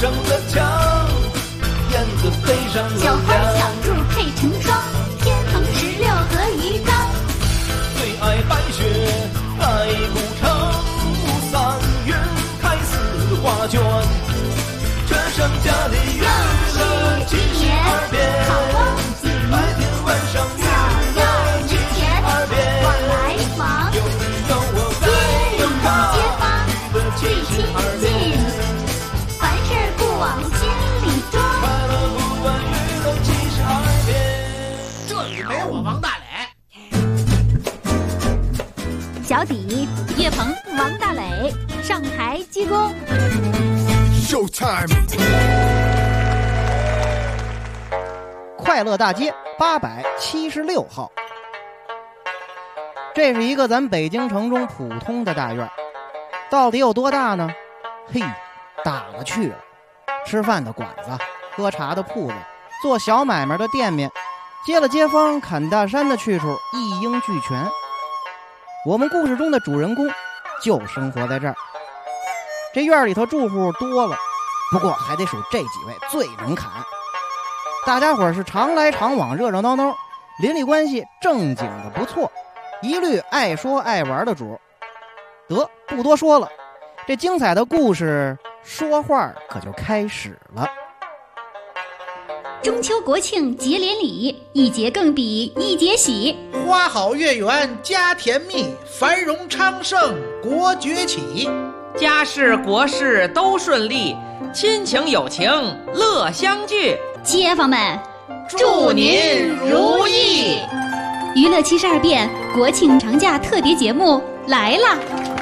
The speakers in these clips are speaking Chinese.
上的墙，燕子飞上了小花小兔配成双，天蓬16和鱼缸。 最爱白雪爱古城，3月开4画卷，这剩下的娱乐72变，白天晚上娱乐72变， 往来忙， 有你有我在有他，娱乐72变， 凡事不往心里装， 快乐不断娱乐72变。 这里没我王大磊。 小底、岳鹏、王大磊上台鞠躬。 Showtime！ 快乐大街876号，这是一个咱北京城中普通的大院，到底有多大呢？嘿，大了去了。吃饭的馆子，喝茶的铺子，做小买卖的店面，接了街坊砍大山的去处一应俱全。我们故事中的主人公就生活在这儿。这院里头住户多了，不过还得数这几位最能砍。大家伙是常来常往，热热闹闹，邻里关系正经的不错，一律爱说爱玩的主。得，不多说了，这精彩的故事说话可就开始了。 中秋国庆节连理，一节更比一节喜。 花好月圆家甜蜜，繁荣昌盛国崛起。 家事国事都顺利，亲情友情乐相聚。 街坊们， 祝您如意！ 娱乐72变国庆长假特别节目来了。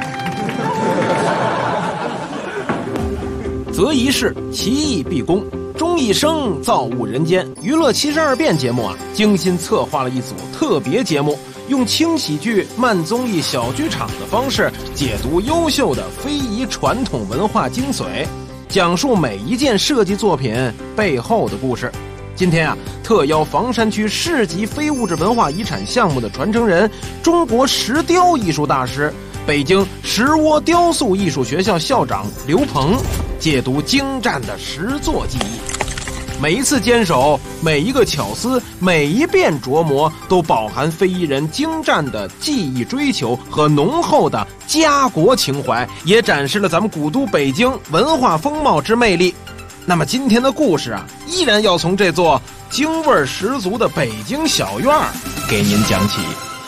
择一事，其义必恭。钟一生造物人间，娱乐72变节目精心策划了一组特别节目，用轻喜剧、慢综艺、小剧场的方式解读优秀的非遗传统文化精髓，讲述每一件设计作品背后的故事。今天特邀房山区市级非物质文化遗产项目的传承人、中国石雕艺术大师、北京石窝雕塑艺术学校校长刘鹏，解读精湛的石作技艺。每一次坚守，每一个巧思，每一遍琢磨，都饱含非遗人精湛的技艺追求和浓厚的家国情怀，也展示了咱们古都北京文化风貌之魅力。那么今天的故事依然要从这座京味十足的北京小院给您讲起。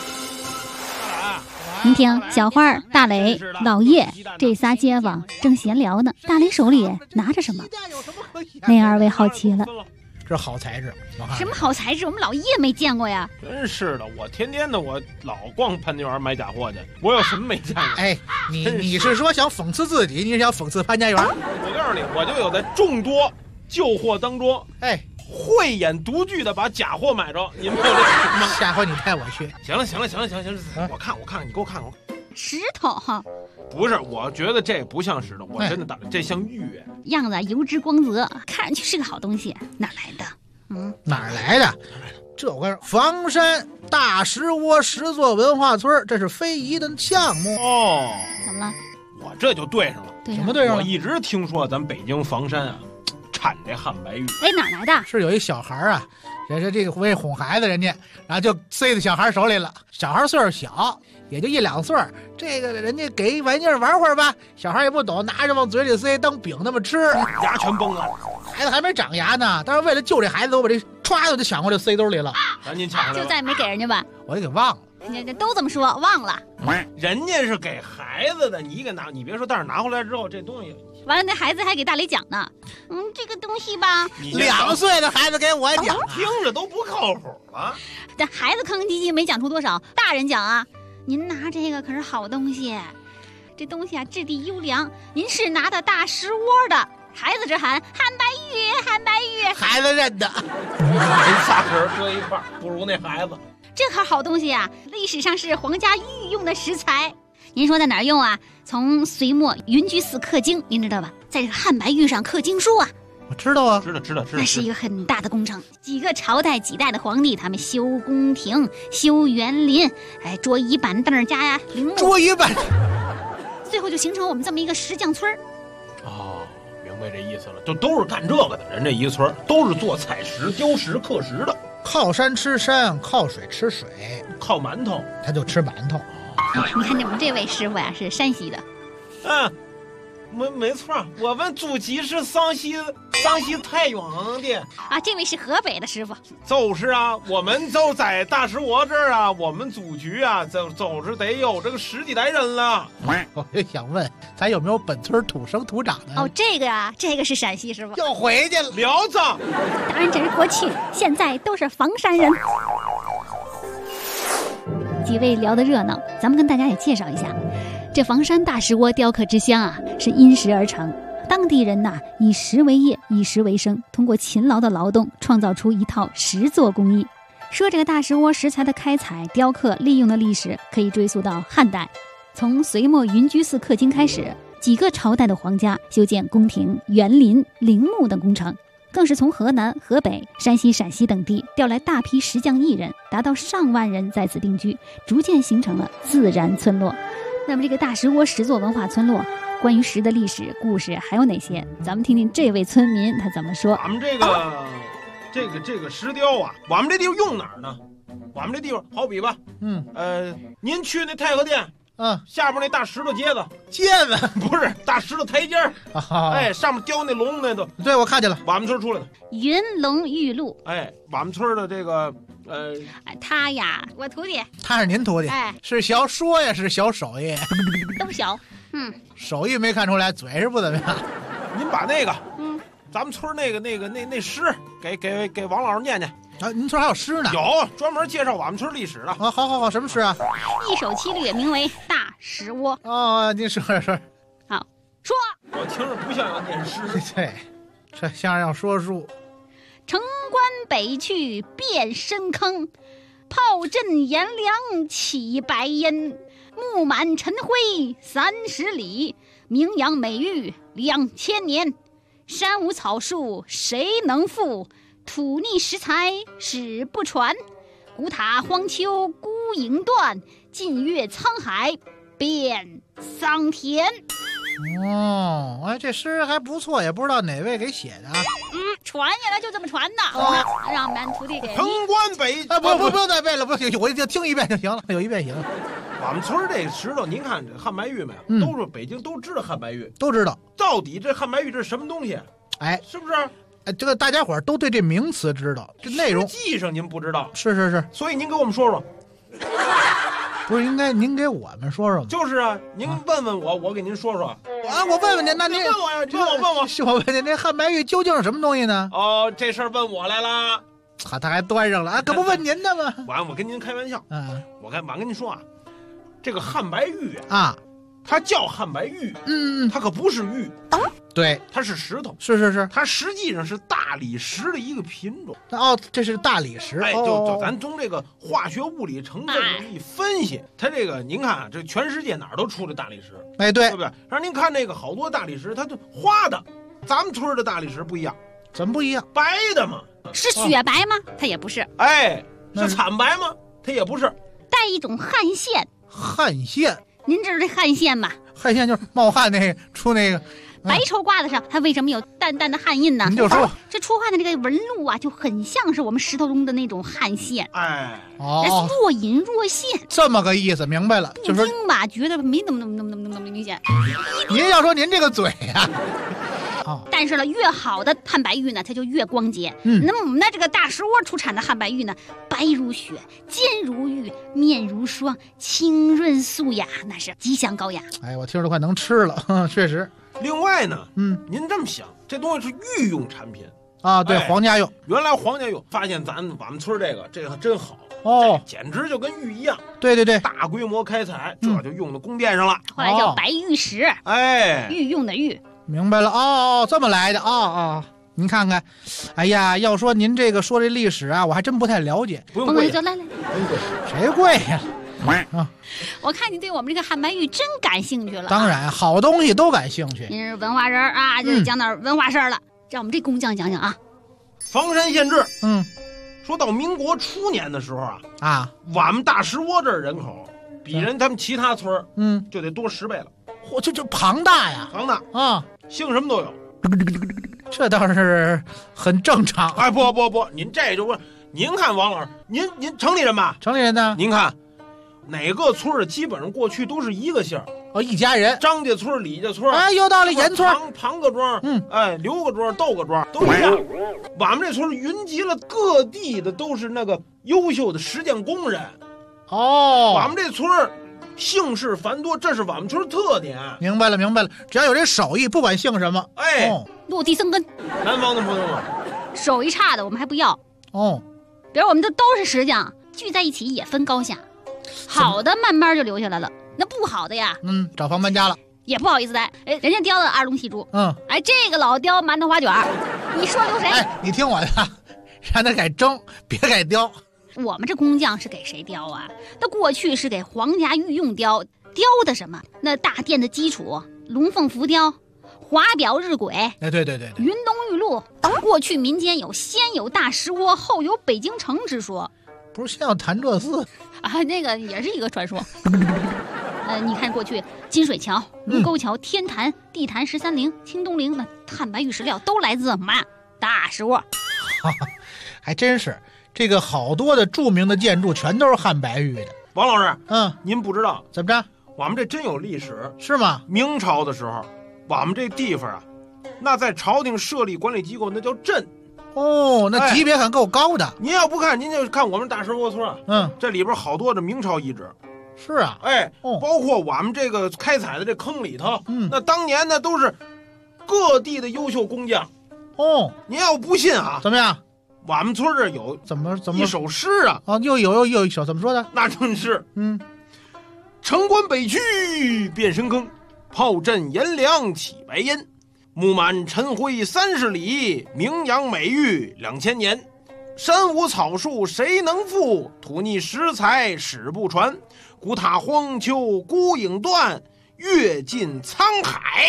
您听，小花、大磊、老叶这仨街坊正闲聊呢，大磊手里拿着什么？那二位好奇了。 这是好材质， 什么好材质？我们老叶没见过呀。 真是的，我天天的我老逛潘家园买假货去，我有什么没见过？ 哎，你是说想讽刺自己，你是想讽刺潘家园？ 我告诉你，我就有在众多旧货当中，慧眼独具的把假货买着。你们有这个吗？ 下回你带我去。 行了，我看，你给我看。 石头哈？ 不是，我觉得这不像石头，我真的打这像玉， 样子油脂光泽，看上去是个好东西。哪来的？ 哪来的？这我跟房山大石窝石作文化村，这是非遗的项目哦。 怎么了？ 我这就对上了。 什么对上了？ 我一直听说咱北京房山产这汉白玉。 哎，哪来的？ 是有一小孩这个为哄孩子，人家然后就塞在小孩手里了。小孩岁数小，也就1、2岁，这个人家给玩意儿玩会儿吧，小孩也不懂，拿着往嘴里塞当饼那么吃， 牙全崩了。 孩子还没长牙呢，但是为了救这孩子，我把这歘就抢过来塞兜里了。 赶紧抢过来， 就再没给人家吧？ 我给忘了。 都这么说，忘了。 人家是给孩子的，你给拿，你别说，但是拿回来之后这东西， 完了那孩子还给大磊讲呢。这个东西吧 ，2岁的孩子给我讲， 听着都不靠谱了。 这孩子吭吭唧唧没讲出多少，大人讲您拿这个可是好东西，这东西质地优良，您是拿的大石窝的。孩子直喊汉白玉，汉白玉， 孩子认的。 人仨人搁一块不如那孩子。 这可好东西历史上是皇家御用的食材。您说在哪儿用从隋末云居寺刻经，您知道吧？在这个汉白玉上刻经书我知道知道。 那是一个很大的工程，几个朝代几代的皇帝，他们修宫廷、修园林，桌椅板凳加陵墓， 桌椅板， 最后就形成我们这么一个石匠村。 明白这意思了，就都是干这个的人，这一个村都是做采石、雕石、刻石的， 靠山吃山，靠水吃水， 靠馒头， 他就吃馒头。 你看我们这位师傅呀，是山西的。 没错，我们祖籍是湘西太原的啊，这位是河北的师傅。 就是啊，我们就在大石窝这儿啊，我们祖局啊，就是得有这个10几代人了。 我就想问，咱有没有本村土生土长的？ 哦，这个啊，这个是陕西师傅。 又回去了， 苗子。 当然这是过去，现在都是房山人。几位聊得热闹，咱们跟大家也介绍一下。这房山大石窝雕刻之乡啊，是因石而成。当地人呐，以石为业，以石为生，通过勤劳的劳动，创造出一套石作工艺。说这个大石窝石材的开采、雕刻、利用的历史，可以追溯到汉代。从隋末云居寺刻经开始，几个朝代的皇家修建宫廷、园林、陵墓等工程，更是从河南、河北、山西、陕西等地调来大批石匠艺人，达到上万人在此定居，逐渐形成了自然村落。那么这个大石窝石作文化村落，关于石的历史故事还有哪些？咱们听听这位村民他怎么说。 咱们这个石雕啊，我们这地方用哪儿呢？我们这地方好比吧，您去那太和殿，下边那大石头阶子不是大石头台阶儿，上面雕那龙那都， 对，我看见了， 我们村出来的云龙玉鹿。 我们村的这个他呀，我徒弟， 他是您徒弟，是小说呀，是小手艺， 都小， 手艺没看出来，嘴是不怎么样。 您把那个，咱们村那诗给王老师念念。 啊，您村还有诗呢？ 有，专门介绍我们村历史的。 啊，好，什么诗啊？ 一首七律，名为《大石窝》。 哦，您说。 好，说。 我听着不像要念诗。 对，这像要说书。 城关北去变深坑，炮阵炎凉起白烟。木满尘灰30里，名扬美玉2000年。山无草树谁能复？土逆石材史不传。古塔荒丘孤影断，近月沧海变桑田。 哦，这诗还不错，也不知道哪位给写的啊。 传下来就这么传的，让俺徒弟给城关北不用再背了，不行，我就听一遍就行了，有一遍行了。 我们村这石头，您看这汉白玉没有？都是北京都知道汉白玉， 都知道。 到底这汉白玉这是什么东西？是不是？ 这个大家伙都对这名词知道，这内容实际上您不知道。 是， 所以您给我们说说。 不是应该您给我们说说吗？ 就是啊，您问问我，我给您说说。 啊，我问问您，那您问我呀？问我。 我问您，这汉白玉究竟是什么东西呢？ 哦，这事儿问我来了。 他还端上了啊，可不问您的吗？ 我跟您开玩笑。我跟您说啊，这个汉白玉啊， 它叫汉白玉，它可不是玉。 对， 它是石头， 是， 它实际上是大理石的一个品种。 哦，这是大理石。 就咱从这个化学物理成分一分析，它这个您看，这全世界哪儿都出了大理石， 对不对？让您看那个好多大理石，它就花的，咱们村的大理石不一样， 怎么不一样？ 白的嘛， 是雪白吗？它也不是。 是惨白吗？它也不是， 带一种汗腺。 汗腺， 您知道这汗腺吗？ 汗腺就是冒汗那个出那个。 白绸褂子上，它为什么有淡淡的汗印呢？ 您就说， 这出汗的这个纹路啊，就很像是我们石头中的那种汗腺。若隐若现， 这么个意思，明白了。 不听吧，觉得没那么明显。 您要说您这个嘴呀， 但是呢，越好的汉白玉呢，它就越光洁。那么我们的这个大石窝出产的汉白玉呢，白如雪，坚如玉，面如霜，清润素雅，那是极香高雅。 我听着都快能吃了，确实。 另外呢，您这么想，这东西是御用产品啊，对，皇家用。 原来皇家用，发现我们村这个真好简直就跟玉一样。 对， 大规模开采，这就用到宫殿上了。 后来叫白玉石，御用的御。 明白了，这么来的您看看，哎呀，要说您这个说这历史啊，我还真不太了解。 不用跪， 来， 谁跪呀？ 我看你对我们这个汉白玉真感兴趣了。 当然，好东西都感兴趣。 您是文化人啊，就讲点文化事儿了。让我们这工匠讲讲啊。 房山县志，说到民国初年的时候我们大石窝这儿人口比他们其他村就得多10倍了。 嚯，这庞大呀， 庞大啊！姓什么都有， 这倒是很正常。 哎，不，您这就不，您看王老师，您城里人吧？ 城里人呢？ 您看，哪个村儿基本上过去都是一个姓儿。 哦，一家人， 张家村、李家村， 哎，有道理，严村、 庞各庄，刘各庄、窦各庄都一样。我们这村云集了各地的都是那个优秀的实践工人。 哦， 我们这村姓氏繁多，这是我们村特点。 明白了，只要有这手艺，不管姓什么， 落地生根。 南方的朋友们， 手艺差的我们还不要。比如我们这都是石匠，聚在一起也分高下，好的慢慢就留下来了。那不好的呀， 找房搬家了， 也不好意思待。哎，人家雕的二龙戏珠，这个老雕馒头花卷，你说留谁？ 哎，你听我的，让他改蒸，别改雕。 我们这工匠是给谁雕啊？那过去是给皇家御用雕的什么？那大殿的基础，龙凤浮雕、华表日晷， 哎，对， 云东玉露。过去民间有先有大石窝，后有北京城之说。 不是先有潭柘寺啊？那个也是一个传说。你看过去金水桥、卢沟桥、天坛、地坛、13陵、清东陵，那汉白玉石料都来自大石窝。 还真是，这个好多的著名的建筑全都是汉白玉的。 王老师，您不知道怎么着？ 我们这真有历史， 是吗？ 明朝的时候，我们这地方啊，那在朝廷设立管理机构，那叫镇。 那级别还够高的。 您要不看，您就看我们大石窝村这里边好多的明朝遗址。 是啊， 包括我们这个开采的这坑里头，那当年呢都是各地的优秀工匠。您要不信啊， 怎么样？ 我们村这有怎么一首诗啊？ 又有一首，怎么说的？ 那真是，城关北区变深坑，炮阵颜良起白烟，木满尘灰30里，名扬美玉2000年。山无草树谁能复？土逆石材史不传。古塔荒丘孤影断，阅尽沧海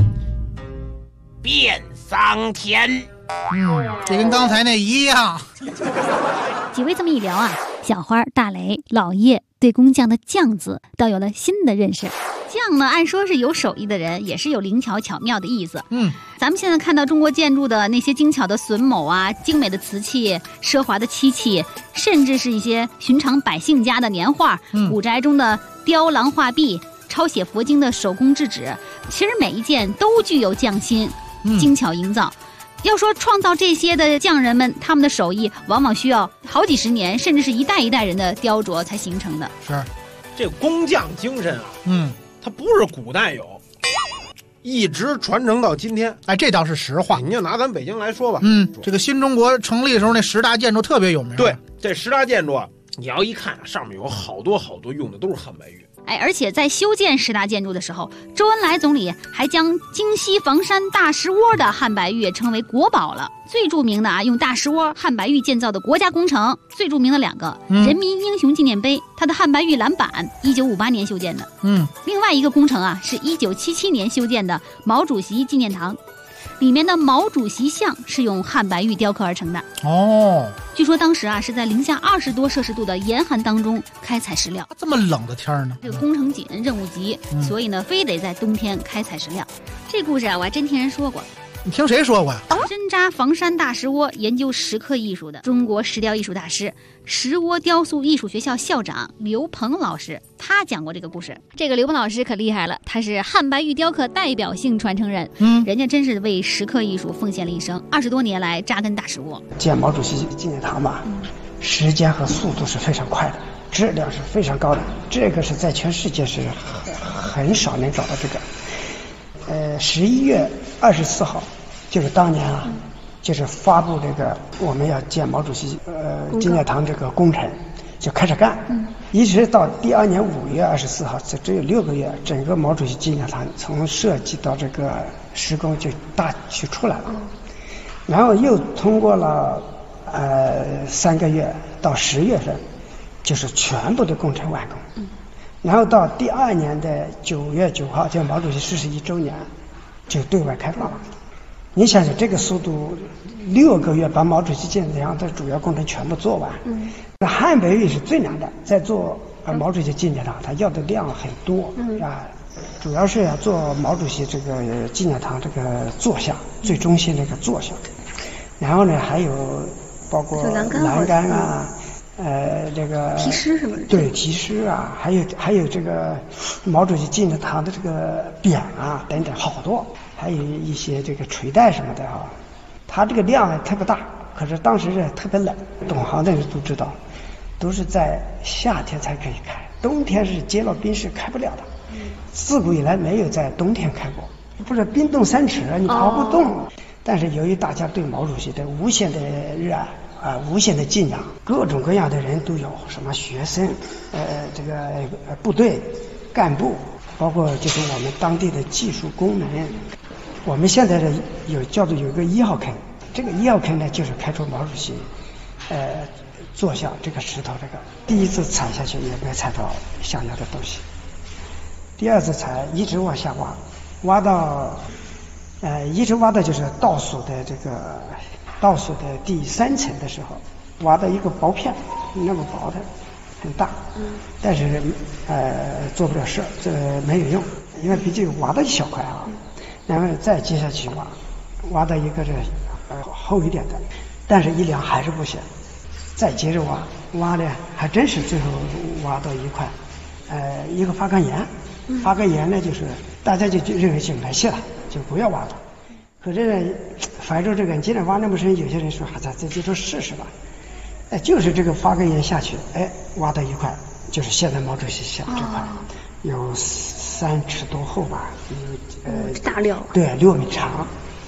变桑田。 这跟刚才那一样。 几位这么一聊啊，小花、大雷、老叶对工匠的匠字倒有了新的认识。匠呢，按说是有手艺的人，也是有灵巧巧妙的意思。咱们现在看到中国建筑的那些精巧的榫卯啊，精美的瓷器、奢华的漆器，甚至是一些寻常百姓家的年画，古宅中的雕廊画壁、抄写佛经的手工制纸，其实每一件都具有匠心，精巧营造。要说创造这些的匠人们，他们的手艺往往需要好几十年，甚至是一代一代人的雕琢才形成的。 是，这工匠精神啊，它不是古代有，一直传承到今天。 哎，这倒是实话。 你就拿咱北京来说吧， 这个新中国成立的时候，那10大建筑特别有名。 对，这10大建筑啊，你要一看，上面有好多用的都是汉白玉。 而且在修建10大建筑的时候，周恩来总理还将京西房山大石窝的汉白玉称为国宝了。最著名的用大石窝汉白玉建造的国家工程，最著名的2个，人民英雄纪念碑，它的汉白玉栏板1958年修建的。另外一个工程是1977年修建的毛主席纪念堂，里面的毛主席像是用汉白玉雕刻而成的。据说当时是在零下20多摄氏度的严寒当中开采石料。 这么冷的天呢？ 这个工程紧，任务急，所以呢，非得在冬天开采石料。这故事我还真听人说过。 你听谁说过呀？ 针扎房山大石窝研究石刻艺术的中国石雕艺术大师、石窝雕塑艺术学校校长刘鹏老师，他讲过这个故事。这个刘鹏老师可厉害了，他是汉白玉雕刻代表性传承人，人家真是为石刻艺术奉献了一生，20多年来扎根大石窝。 建毛主席纪念堂吧，时间和速度是非常快的，质量是非常高的，这个是在全世界是很少能找到这个。11月24号，就是当年就是发布这个我们要建毛主席纪念堂这个工程，就开始干，一直到第2年5月24号，这只有6个月，整个毛主席纪念堂从设计到这个施工就大体出来了，然后又通过了3个月到10月份，就是全部的工程完工。然后到第2年的9月9号，就毛主席41周年，就对外开放了。你想想这个速度，6个月把毛主席纪念堂的主要工程全部做完。那汉白玉是最难的，在做毛主席纪念堂，它要的量很多， 主要是要做毛主席这个纪念堂这个坐像，最中心这个坐像。然后呢，还有包括栏杆啊，这个题诗什么的。 对，题诗啊，还有这个毛主席纪念堂的这个匾啊等等，好多，还有一些这个垂带什么的啊。它这个量特别大，可是当时特别冷，懂行的人都知道，都是在夏天才可以开，冬天是结了冰是开不了的。自古以来没有在冬天开过，不是冰冻3尺，你跑不动。但是由于大家对毛主席的无限的热爱啊，无限的敬仰，各种各样的人都有，什么学生，这个部队干部，包括就是我们当地的技术工人。我们现在的叫做有一个1号坑，这个1号坑呢就是开出毛主席坐像这个石头，这个第一次踩下去也没踩到想要的东西，第二次踩一直往下挖到一直挖到就是倒数的第3层的时候，挖到一个薄片，那么薄的很大，但是做不了事，这没有用，因为毕竟挖到一小块啊，然后再接下去挖到一个厚一点的，但是一量还是不行，再接着挖呢，还真是最后挖到一块一个发钢岩。发个岩呢，就是大家就认为就没戏了，就不要挖了。可是呢，反正这个既然挖那么深，有些人说咱自己就试试吧。就是这个发个岩下去，挖到一块，就是现在毛主席像这块，有3尺多厚吧， 大料。 对，6米长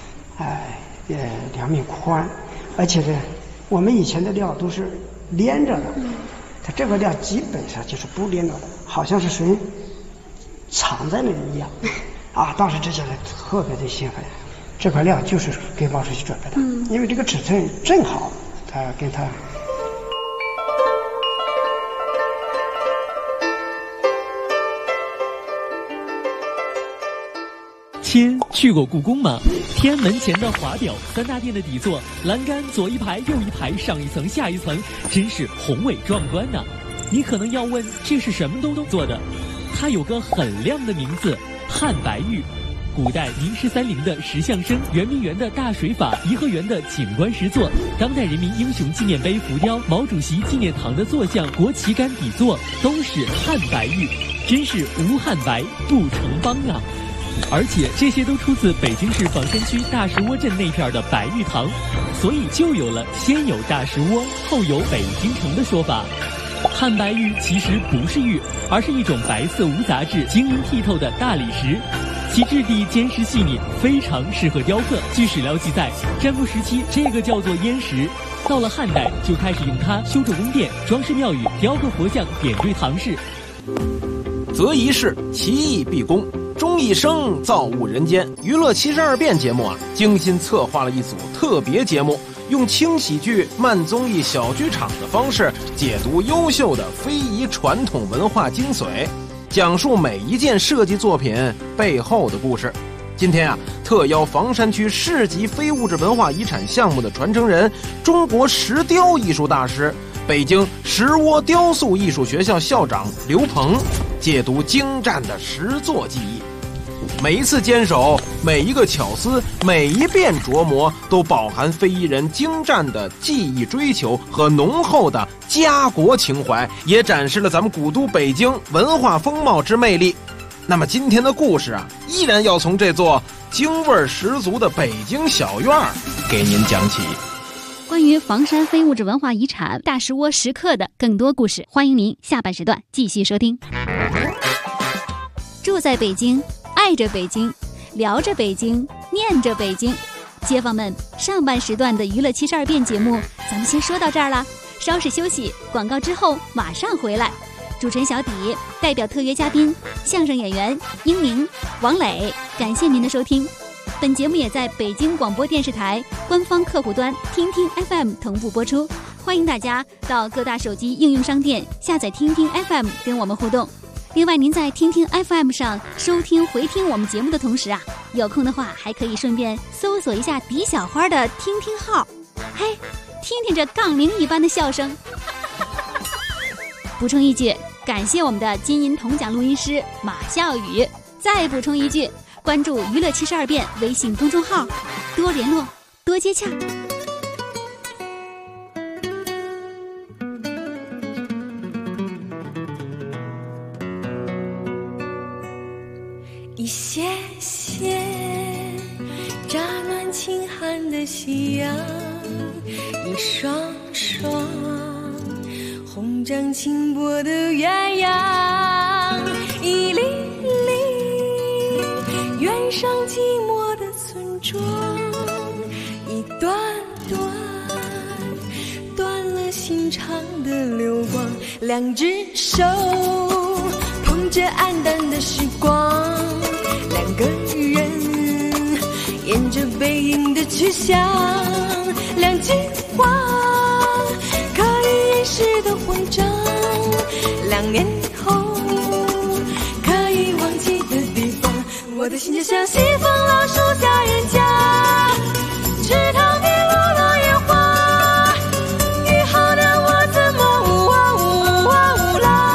，2米宽，而且呢，我们以前的料都是连着的，它这个料基本上就是不连着的，好像是谁藏在那里一样啊！当时这些人特别的兴奋，这块料就是给毛主席准备的，因为这个尺寸正好，跟他。 亲，去过故宫吗？天安门前的华表，3大殿的底座，栏杆左一排右一排，上一层下一层，真是宏伟壮观呐！你可能要问，这是什么都做的？它有个很亮的名字——汉白玉。古代明十三陵的石像生、圆明园的大水法、颐和园的景观石座、当代人民英雄纪念碑浮雕、毛主席纪念堂的坐像、国旗杆底座，都是汉白玉，真是无汉白不成邦啊！而且这些都出自北京市房山区大石窝镇那片的白玉堂，所以就有了先有大石窝，后有北京城的说法。汉白玉其实不是玉，而是一种白色无杂质、晶莹剔透的大理石，其质地坚实细腻，非常适合雕刻。据史料记载，战国时期这个叫做烟石，到了汉代就开始用它修筑宫殿、装饰庙宇、雕刻佛像、点缀堂室。 择一事，其义必公。钟义生造物人间，娱乐72变节目精心策划了一组特别节目，用轻喜剧、慢综艺小剧场的方式解读优秀的非遗传统文化精髓，讲述每一件设计作品背后的故事。今天特邀房山区市级非物质文化遗产项目的传承人、中国石雕艺术大师、北京石窝雕塑艺术学校校长刘鹏，解读精湛的石作技艺。每一次坚守，每一个巧思，每一遍琢磨，都饱含非遗人精湛的技艺追求和浓厚的家国情怀，也展示了咱们古都北京文化风貌之魅力。那么今天的故事依然要从这座京味十足的北京小院给您讲起。 关于房山非物质文化遗产大石窝石刻的更多故事，欢迎您下半时段继续收听。住在北京，爱着北京，聊着北京，念着北京。街坊们，上半时段的娱乐72变节目咱们先说到这儿了，稍事休息，广告之后马上回来。主持人小底代表特约嘉宾相声演员英明、王磊，感谢您的收听。本节目也在北京广播电视台官方客户端听听 FM 同步播出，欢迎大家到各大手机应用商店下载听听 FM 跟我们互动。另外您在听听 FM 上收听回听我们节目的同时有空的话还可以顺便搜索一下狄小花的听听号，嘿，听听这杠铃一般的笑声。补充一句，感谢我们的金银铜奖录音师马笑宇， 再补充一句，关注娱乐72变微信公众号，多联络，多接洽。 一些些乍暖轻寒的夕阳，一双双红掌轻波的鸳鸯，一粒粒远上寂寞的村庄，一段段断了心肠的流光，两只手捧着黯淡的时光，两个人沿着背影的去向，两句话可以掩饰的慌张，2年后可以忘记的地方，我的心就像西风老树下人家，池塘边落落叶花，雨后的我怎么呜啊呜啊呜啦。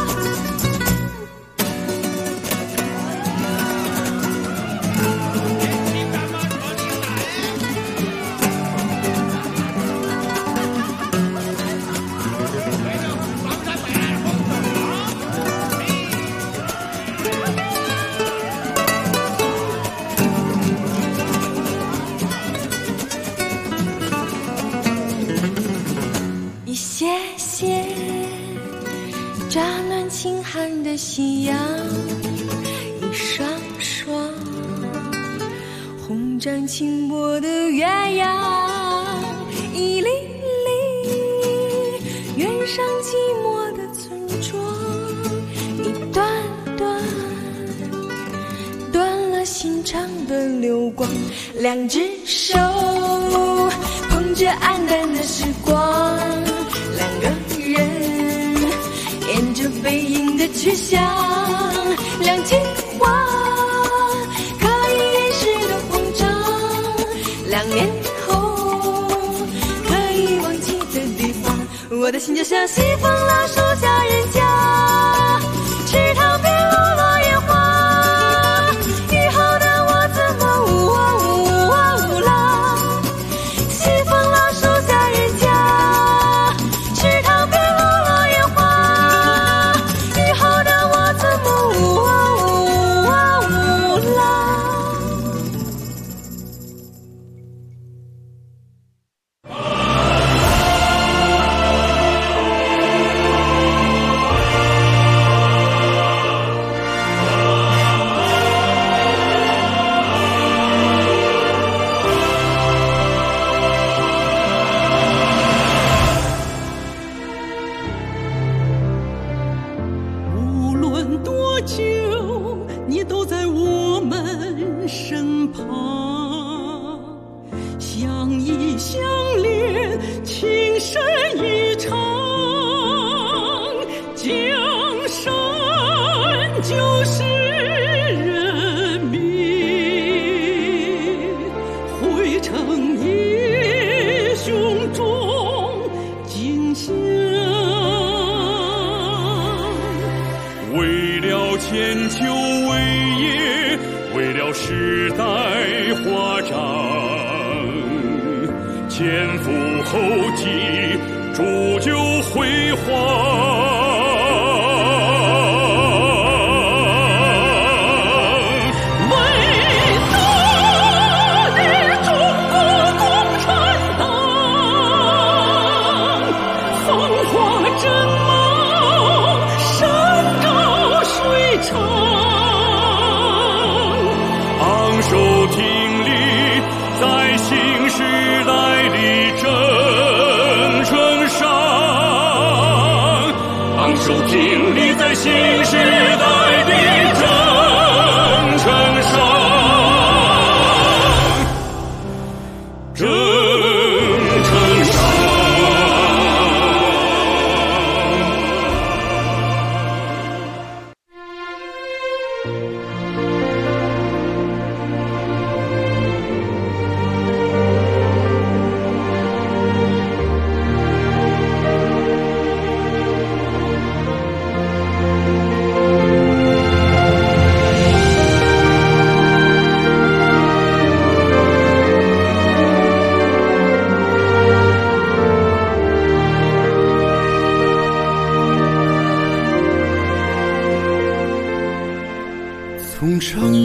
一些些乍暖轻寒的夕阳，一双双红掌轻波的鸳鸯，一粒粒远上寂寞的村庄，一段段断了心肠的流光，两只手捧着黯淡的时光，两个人沿着背影的去向，两句话可以掩饰的慌张，2年后可以忘记的地方，我的心就像西风老树下人家，池塘边落落叶花，雨后的我怎么呜啊呜啊呜啦。西风老树下人家，池塘边落落叶花，雨后的我怎么呜啊呜啊呜啦。 无论多久，你都在我们身旁，相依相恋，情深意长，江山就是人民，汇成英雄中景象。为了千秋伟业，为了时代华章，前赴后继，铸就辉煌。昂首挺立，在新时代里征程上，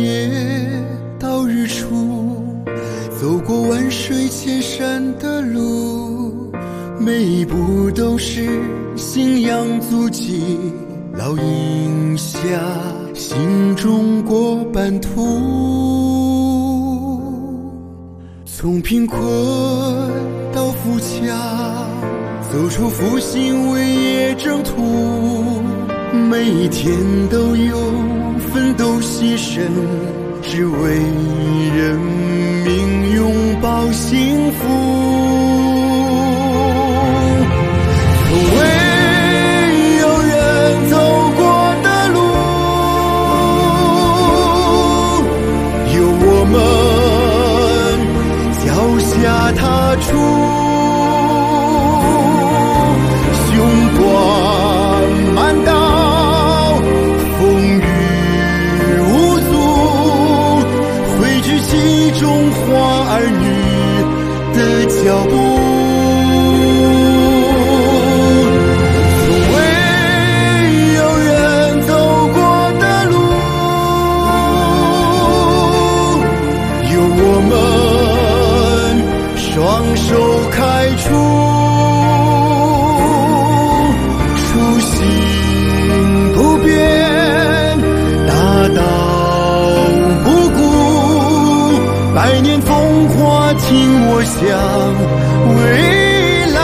夜到日出，走过万水千山的路，每一步都是信仰足迹，烙印下心中过版图。从贫困到富强，走出复兴伟业征途，每一天都有奋斗牺牲，只为人民拥抱幸福。从未有人走过的路，有我们脚下踏出，雄关漫道，风雨无阻，汇聚其中华儿女的脚步。从未有人走过的路，有我们双手开出，初心不变，大道不顾，百年风华听我向未来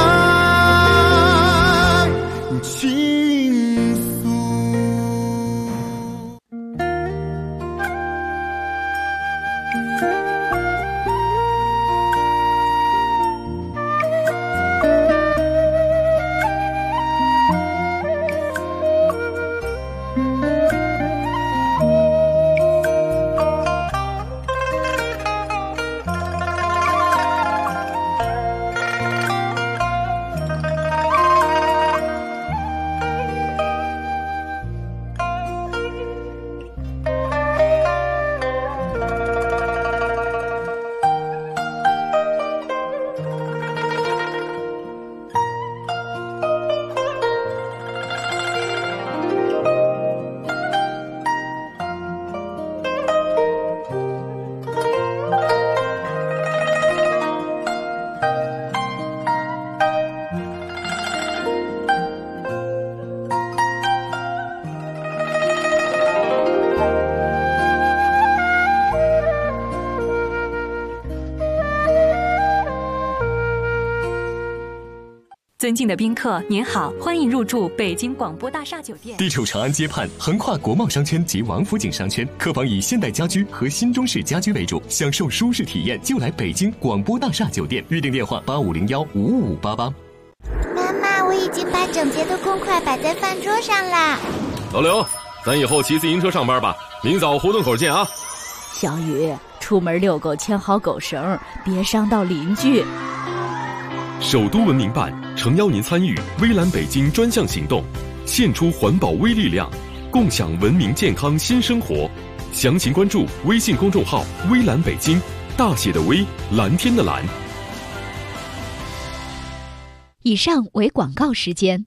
倾诉。 尊敬的宾客，您好，欢迎入住北京广播大厦酒店。 地处长安街畔，横跨国贸商圈及王府井商圈，客房以现代家居和新中式家居为主，享受舒适体验就来北京广播大厦酒店。预订电话8501-55588。 妈妈，我已经把整洁的公筷摆在饭桌上啦。 老刘，咱以后骑自行车上班吧，明早胡同口见啊。 小雨，出门遛狗牵好狗绳，别伤到邻居。 首都文明办诚邀您参与微蓝北京专项行动，献出环保微力量，共享文明健康新生活。详情关注微信公众号微蓝北京，大写的微，蓝天的蓝。 以上为广告时间。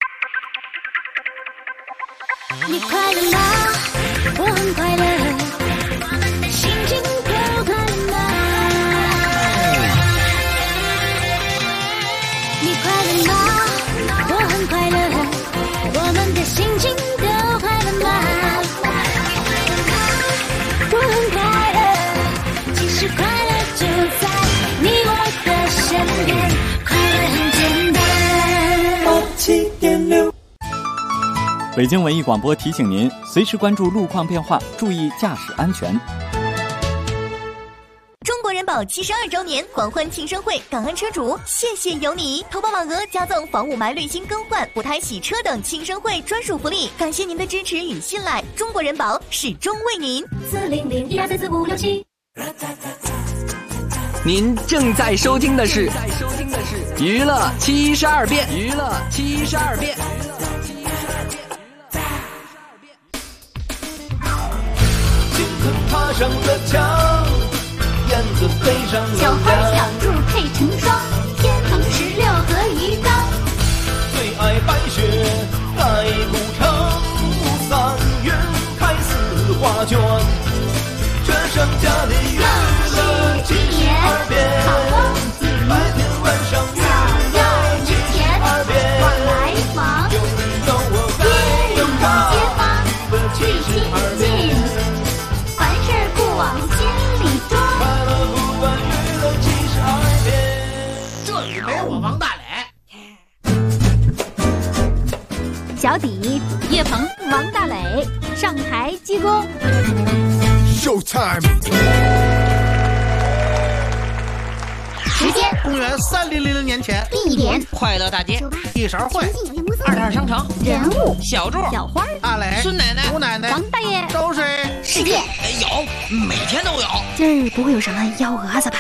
你快乐吗？我很快乐，心情多快乐吗？你快乐吗？我很快乐，我们的心情都快乐吗？我很快乐，其实快乐就在你我的身边，快乐很简单。87.6 北京文艺广播提醒您，随时关注路况变化，注意驾驶安全。 中国人保72周年狂欢庆生会，港安车主谢谢有你！投保满额加赠房雾霾滤芯更换、补胎洗车等庆生会专属福利，感谢您的支持与信赖，中国人保始终为您。40012344567。 您正在收听的是娱乐72变，娱乐72变。 爬上了墙，燕子飞上了小花小猪配成双，天堂16和鱼缸。 最爱白雪盖古城，3月开4画卷， 上加里娱乐72变，白天晚上娱乐72变，有你有我该有他，娱乐72变， 凡事不往心里装， 快乐不断娱乐72变。 这里没我王大磊， 小底、叶鹏、王大磊上台鞠躬。 Showtime。 时间： 公元3000年前。 地点： 快乐大街。 一勺烩。 22商城。 人物： 小柱、 小花、 大磊、 孙奶奶、 吴奶奶、 王大爷。 周水。 事件： 有，每天都有。 今儿不会有什么幺蛾子吧？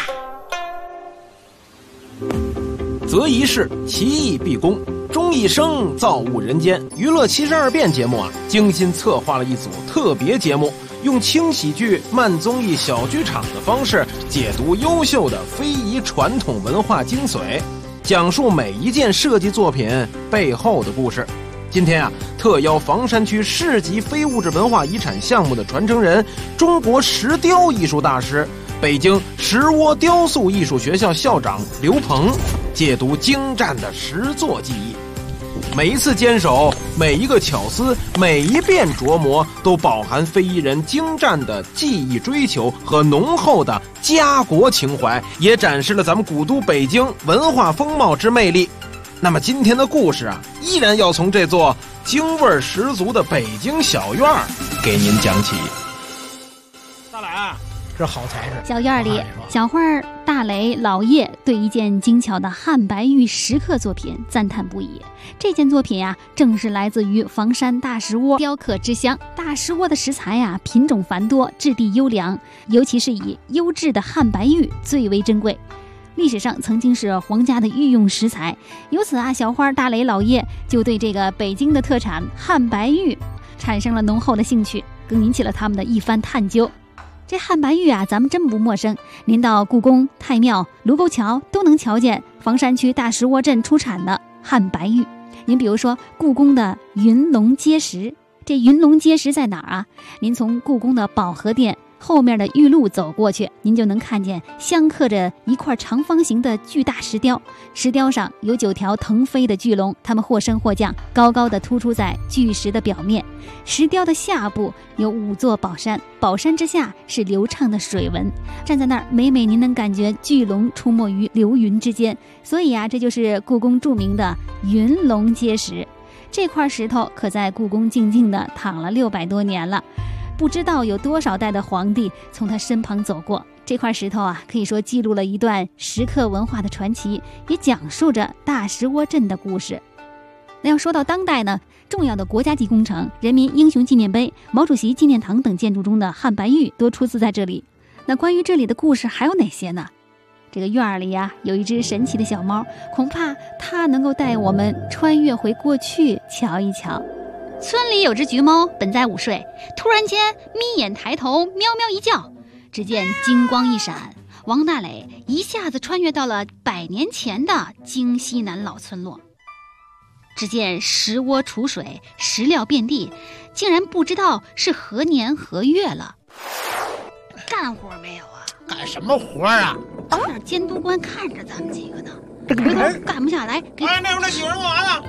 择一事，其义必恭。钟义生造物人间，娱乐72变节目精心策划了一组特别节目，用轻喜剧、慢综艺小剧场的方式解读优秀的非遗传统文化精髓，讲述每一件设计作品背后的故事。今天特邀房山区市级非物质文化遗产项目的传承人、中国石雕艺术大师、北京石窝雕塑艺术学校校长刘鹏解读精湛的石作技艺。每一次坚守，每一个巧思，每一遍琢磨，都饱含非遗人精湛的技艺追求和浓厚的家国情怀，也展示了咱们古都北京文化风貌之魅力。那么今天的故事依然要从这座京味十足的北京小院给您讲起。 大磊，这好材质。 小院里，小花、大磊、老叶对一件精巧的汉白玉石刻作品赞叹不已。这件作品正是来自于房山大石窝雕刻之乡。大石窝的石材品种繁多，质地优良，尤其是以优质的汉白玉最为珍贵。历史上曾经是皇家的御用食材，由此小花、大磊、老叶就对这个北京的特产汉白玉产生了浓厚的兴趣，更引起了他们的一番探究。这汉白玉咱们真不陌生，您到故宫、太庙、卢沟桥都能瞧见房山区大石窝镇出产的汉白玉。您比如说故宫的云龙阶石，这云龙阶石在哪儿您从故宫的保和殿后面的玉路走过去，您就能看见镶刻着一块长方形的巨大石雕，石雕上有9条腾飞的巨龙，它们或升或降，高高的突出在巨石的表面。石雕的下部有5座宝山，宝山之下是流畅的水纹，站在那儿每每您能感觉巨龙出没于流云之间，所以这就是故宫著名的云龙阶石。这块石头可在故宫静静地躺了600多年了，不知道有多少代的皇帝从他身旁走过。这块石头可以说记录了一段石刻文化的传奇，也讲述着大石窝镇的故事。那要说到当代呢，重要的国家级工程人民英雄纪念碑、毛主席纪念堂等建筑中的汉白玉都出自在这里。那关于这里的故事还有哪些呢？这个院里有一只神奇的小猫，恐怕它能够带我们穿越回过去瞧一瞧。村里有只橘猫，本在午睡，突然间眯眼抬头，喵喵一叫，只见金光一闪，王大磊一下子穿越到了100年前的京西南老村落。只见石窝储水，石料遍地，竟然不知道是何年何月了。干活没有干什么活等点监督官看着咱们几个呢，回头干不下来。 那几个人干嘛呢？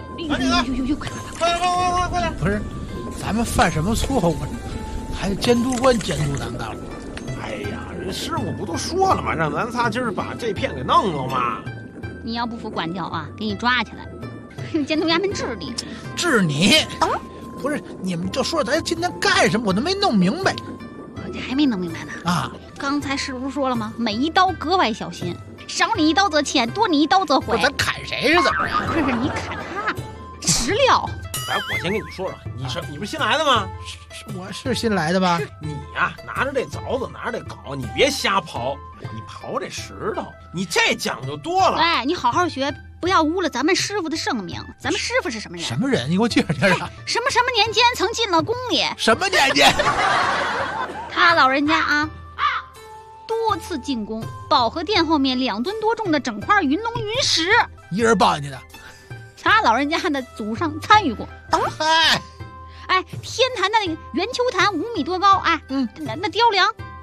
快点！不是，咱们犯什么错误？还监督官监督咱干活？ 哎呀，人师傅不都说了吗？让咱仨今儿把这片给弄了吗？ 你要不服管教给你抓起来，监督衙门治你。 治你？不是，你们就说咱今天干什么，我都没弄明白。 你还没弄明白呢刚才是不是说了吗？每一刀格外小心，少你一刀则欠，多你一刀则毁。 咱砍谁是怎么着？ 不是你砍他，石料。 我先跟你说说，你不是新来的吗？ 我是新来的吧？ 你拿着这凿子，拿着这镐，你别瞎刨，你刨这石头，你这讲究多了。 你好好学，不要污了咱们师傅的圣名。咱们师傅是什么人？ 什么人？你给我介绍介绍。 什么年间曾进了宫里？ 什么年间？ 他老人家多次进宫，保和殿后面2吨多重的整块云龙云石， 一人抱进去的。 他老人家的祖上参与过。天坛的那个圆球坛5米多高，那雕梁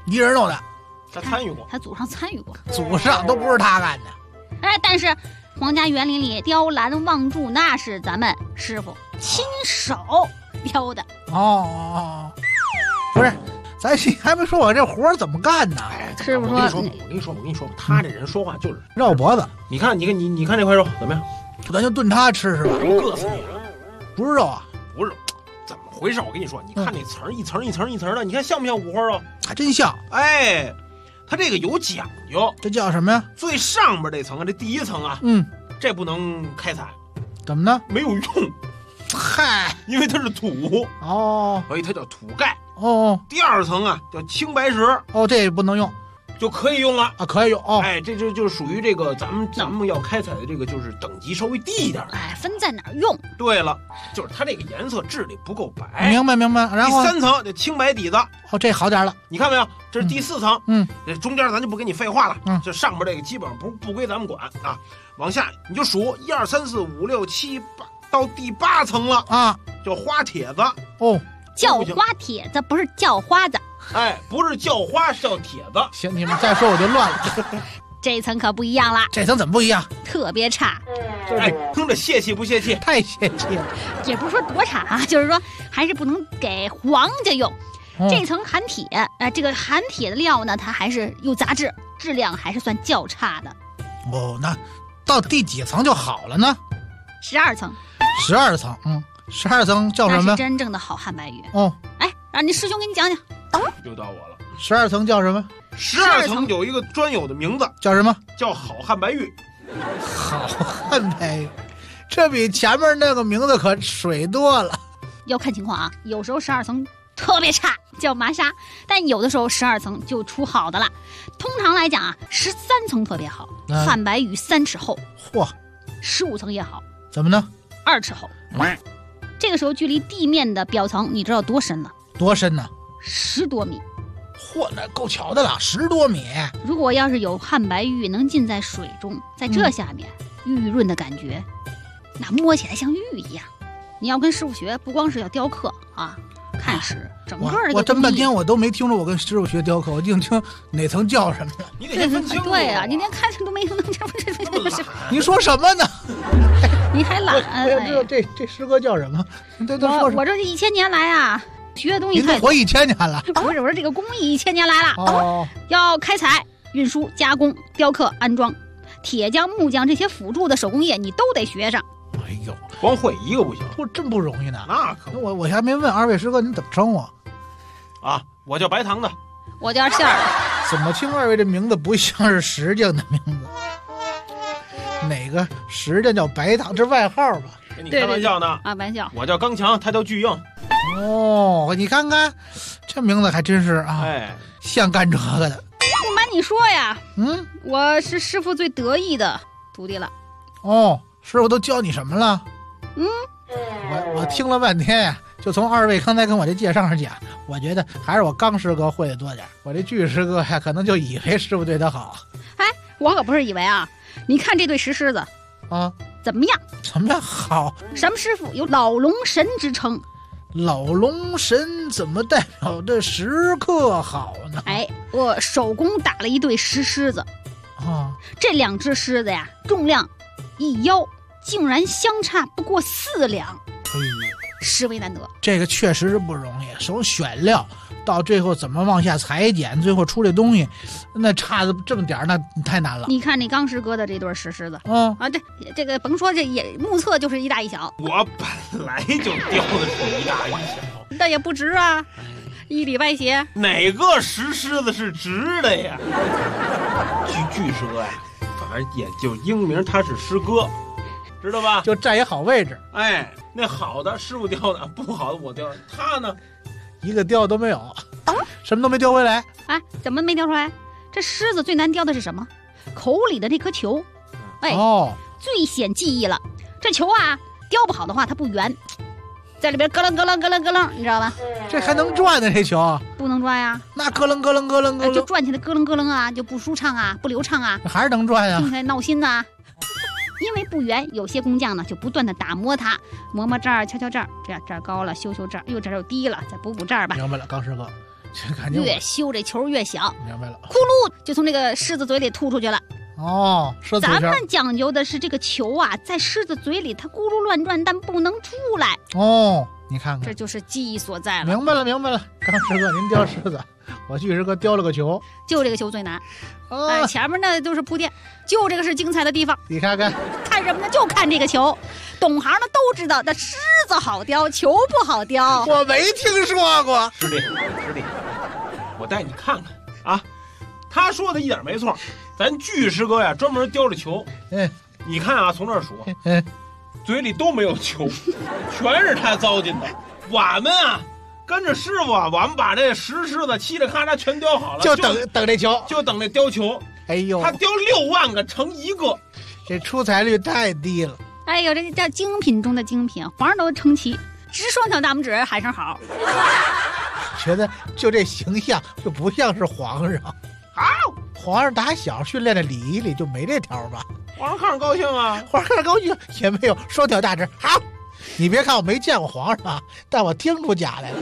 一人弄的， 他参与过， 他祖上参与过， 祖上都不是他干的。 哎，但是皇家园林里雕栏望柱那是咱们师傅亲手雕的。 哦，不是，咱还没说我这活怎么干呢？ 师傅说， 我跟你说，他这人说话就是绕脖子。 你看这块肉怎么样？ 咱就炖它吃是吧？ 硌死你了！ 不是肉啊， 不是，怎么回事？我跟你说，你看那层一层的，你看像不像五花肉？ 还真像。 哎，它这个有讲究， 这叫什么呀？ 最上边这层啊，这第一层啊，这不能开采， 怎么呢？ 没有用。 嗨， 因为它是土哦， 所以它叫土盖哦。 第二层啊叫青白石哦，这也不能用。 就可以用了啊，可以用哦。 哎，这就属于这个咱们要开采的这个，就是等级稍微低一点。 哎，分在哪儿用？ 对了，就是它这个颜色质地不够白。 明白。然后第三层这青白底子， 哦，这好点了。 你看没有？这是第四层。这中间咱就不跟你废话了。这上边这个基本上不归咱们管啊。往下你就数1、2、3、4、5、6、7、8，到第8层了啊， 叫花帖子。 哦， 叫花帖子不是叫花子。 哎，不是叫花，是叫帖子。 行，你们再说我就乱了。 这层可不一样了。 这层怎么不一样？ 特别差。 哎，听着泄气不泄气？ 太泄气了。 也不是说多差啊，就是说还是不能给皇家用。这层含铁，这个含铁的料呢，它还是有杂质，质量还是算较差的。 哦，那到第几层就好了呢 ？12层。 12层，12层叫什么？ 那是真正的好汉白玉。 哦， 哎，让你师兄给你讲讲。 又到我了。 12层叫什么 ？12层有一个专有的名字， 叫什么？ 叫好汉白玉。 好汉白玉，这比前面那个名字可水多了。 要看情况啊，有时候12层特别差，叫麻沙；但有的时候12层就出好的了。通常来讲啊，13层特别好，汉白玉3尺厚。 嚯 ！15层也好。 怎么呢 ？2尺厚。这个时候距离地面的表层，你知道多深了？ 多深呢 ？10多米。 嚯，那够巧的了，10多米。 如果要是有汉白玉能浸在水中，在这下面，玉润的感觉，那摸起来像玉一样。你要跟师傅学，不光是要雕刻啊，看石，整个这个我这么半天我都没听着我跟师傅学雕刻，我净听哪层叫什么了。 你得分清楚。 对啊，你连看都没能这。 你说什么呢？ 你还懒？ 我也知道这诗歌叫什么。 我这1000年来啊，学的东西太多。 你都活1000年了。 不是，我说这个工艺1000年来了。 哦， 要开采、运输、加工、雕刻、安装，铁匠、木匠这些辅助的手工业，你都得学上。 哎呦， 光会一个不行， 真不容易呢。 那可我还没问二位师哥，您怎么称呼？ 啊，我叫白糖的， 我叫馅儿的。 怎么听二位这名字不像是石匠的名字？哪个石匠叫白糖？这外号吧？ 跟你开玩笑呢。 啊，玩笑。 我叫刚强，他叫巨硬。 哦，你看看，这名字还真是啊， 哎， 像干这个的。 不瞒你说呀，我是师傅最得意的徒弟了。 哦，师傅都教你什么了？我听了半天呀，就从二位刚才跟我这介绍上讲，我觉得还是我刚师哥会的多点。我这巨师哥呀，可能就以为师傅对他好。 哎，我可不是以为啊，你看这对石狮子啊， 怎么样？ 怎么样好？ 什么师傅有老龙神之称？ 老龙神怎么代表这石刻好呢？ 哎，我手工打了一对石狮子啊， 这2只狮子呀，重量1腰，竟然相差不过4两，实为难得。 这个确实是不容易，从选料到最后怎么往下裁剪，最后出这东西，那差的这么点儿，那太难了。 你看那刚师哥的这对石狮子，这个甭说，这也目测就是一大一小。 我本来就雕的是一大一小， 那也不直啊，一里外斜。 哪个石狮子是直的呀？巨师哥呀，反正也就英名他是师哥，知道吧？ 就占一好位置。 哎，那好的师傅雕的，不好的我雕的，他呢？ 一个雕都没有，什么都没雕回来。 哎，怎么没雕出来？这狮子最难雕的是什么？口里的那颗球。哎，最显技艺了。这球啊，雕不好的话，它不圆，在里边咯楞咯楞咯楞咯楞，你知道吧？ 这还能转呢？这球不能转呀。 那咯楞咯楞咯楞咯楞， 就转起来咯楞咯楞啊，就不舒畅啊，不流畅啊， 还是能转呀， 听起来闹心呐。因为不圆，有些工匠呢就不断的打磨它，磨磨这儿，敲敲这儿，这样这儿高了修修这儿，又这儿又低了，再补补这儿吧。 明白了，刚师哥， 越修这球越小。 明白了， 咕噜就从这个狮子嘴里吐出去了。 狮子咱们讲究的是这个球啊，在狮子嘴里它咕噜乱转，但不能出来。 你看看， 这就是技艺所在了。 明白了。刚师哥您雕狮子，我巨石哥雕了个球， 就这个球最难。前面那都是铺垫，就这个是精彩的地方。 你看看， 看什么呢？就看这个球。懂行的都知道，那狮子好雕，球不好雕。 我没听说过。 师弟，我带你看看啊，他说的一点没错。咱巨石哥呀，专门雕着球。你看啊，从这儿数，嘴里都没有球，全是他糟践的。我们啊，跟着师傅啊，我们把这石狮子嘁哩咔嚓全雕好了， 就等这球， 就等这雕球。 哎呦， 他雕6万个成1个， 这出彩率太低了。 哎呦，这叫精品中的精品，皇上都称奇，直双条大拇指喊声好。 觉得就这形象就不像是皇上。皇上打小训练的礼仪里就没这条吧？ 皇上看着高兴啊， 皇上看着高兴也没有双条大指。好，你别看我没见过皇上，但我听出假来了。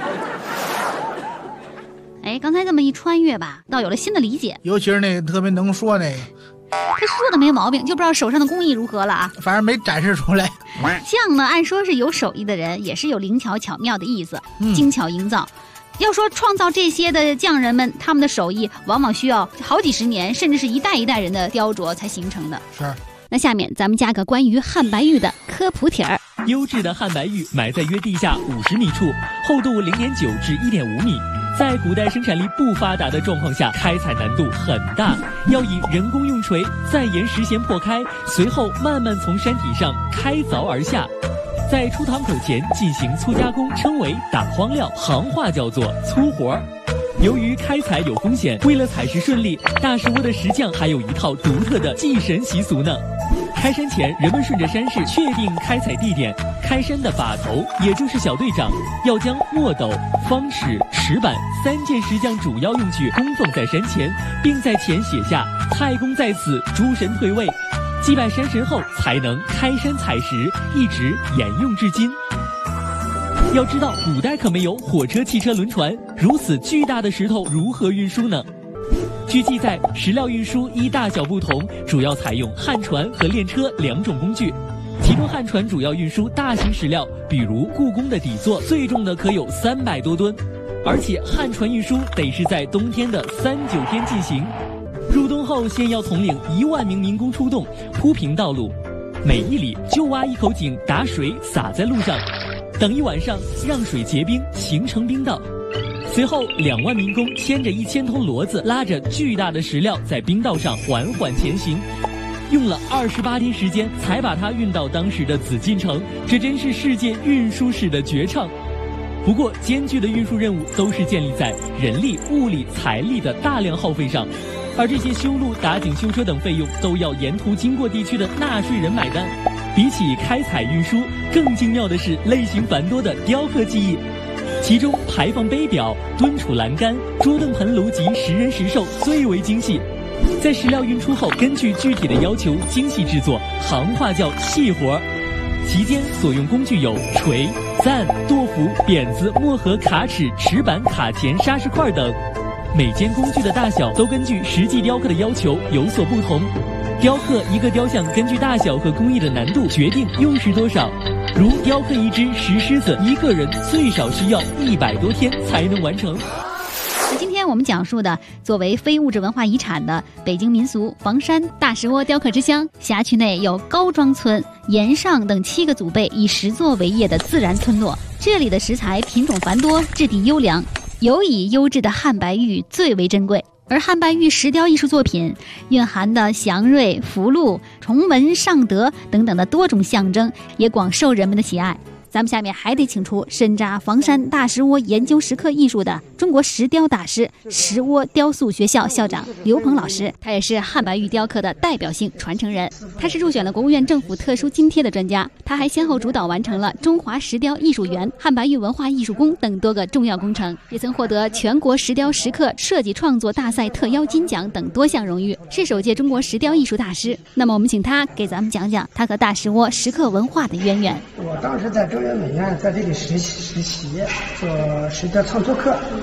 刚才这么一穿越吧，倒有了新的理解。 尤其是那个特别能说那个， 他说的没毛病，就不知道手上的工艺如何了啊。 反正没展示出来。 匠呢，按说是有手艺的人，也是有灵巧巧妙的意思，精巧营造。要说创造这些的匠人们，他们的手艺往往需要好几十年，甚至是一代一代人的雕琢才形成的。 是。 那下面咱们加个关于汉白玉的科普帖儿。 优质的汉白玉埋在约地下50米处，厚度0.9至1.5米。在古代生产力不发达的状况下，开采难度很大，要以人工用锤再沿实弦破开，随后慢慢从山体上开凿而下。在出堂口前进行粗加工，称为打荒料，行话叫做粗活。由于开采有风险，为了采石顺利，大石窝的石匠还有一套独特的祭神习俗呢。开山前，人们顺着山势确定开采地点，开山的把头，也就是小队长，要将墨斗、方尺、石板3件石匠主要用具供奉在山前，并在前写下“太公在此，诸神退位”。祭拜山神后，才能开山采石，一直沿用至今。要知道，古代可没有火车、汽车、轮船，如此巨大的石头如何运输呢？据记载，石料运输依大小不同，主要采用旱船和链车2种工具。其中旱船主要运输大型石料，比如故宫的底座，最重的可有300多吨，而且旱船运输得是在冬天的3、9天进行。入冬后，先要统领1万名民工出动，铺平道路，每1里就挖1口井，打水洒在路上，等1晚上，让水结冰，形成冰道。随后2万民工牵着1000头骡子，拉着巨大的石料在冰道上缓缓前行，用了28天时间才把它运到当时的紫禁城，这真是世界运输史的绝唱。不过艰巨的运输任务都是建立在人力、物力、财力的大量耗费上，而这些修路、打井、修车等费用都要沿途经过地区的纳税人买单。比起开采运输，更精妙的是类型繁多的雕刻技艺，其中排放杯表、蹲储栏杆、桌凳盆炉及石人石兽最为精细。在石料运出后，根据具体的要求精细制作，行话叫细活。其间所用工具有锤、簪、剁斧、扁子、墨盒、卡尺、尺板、卡钳、砂石块等。每件工具的大小都根据实际雕刻的要求有所不同。雕刻一个雕像，根据大小和工艺的难度决定用时多少。如雕刻一只石狮子，一个人最少需要100多天才能完成。 今天我们讲述的作为非物质文化遗产的北京民俗房山大石窝雕刻之乡，辖区内有高庄村、岩上等7个祖辈以石作为业的自然村落。这里的石材品种繁多，质地优良，尤以优质的汉白玉最为珍贵。而汉白玉石雕艺术作品蕴含的祥瑞、福禄、崇文、尚德等等的多种象征，也广受人们的喜爱。咱们下面还得请出深扎房山大石窝研究石刻艺术的中国石雕大师、石窝雕塑学校校长刘鹏老师，他也是汉白玉雕刻的代表性传承人。他是入选了国务院政府特殊津贴的专家，他还先后主导完成了中华石雕艺术园、汉白玉文化艺术宫等多个重要工程，也曾获得全国石雕石刻设计创作大赛特邀金奖等多项荣誉，是首届中国石雕艺术大师。那么我们请他给咱们讲讲他和大石窝石刻文化的渊源。 我当时在中原美院在这里实习做石雕创作课，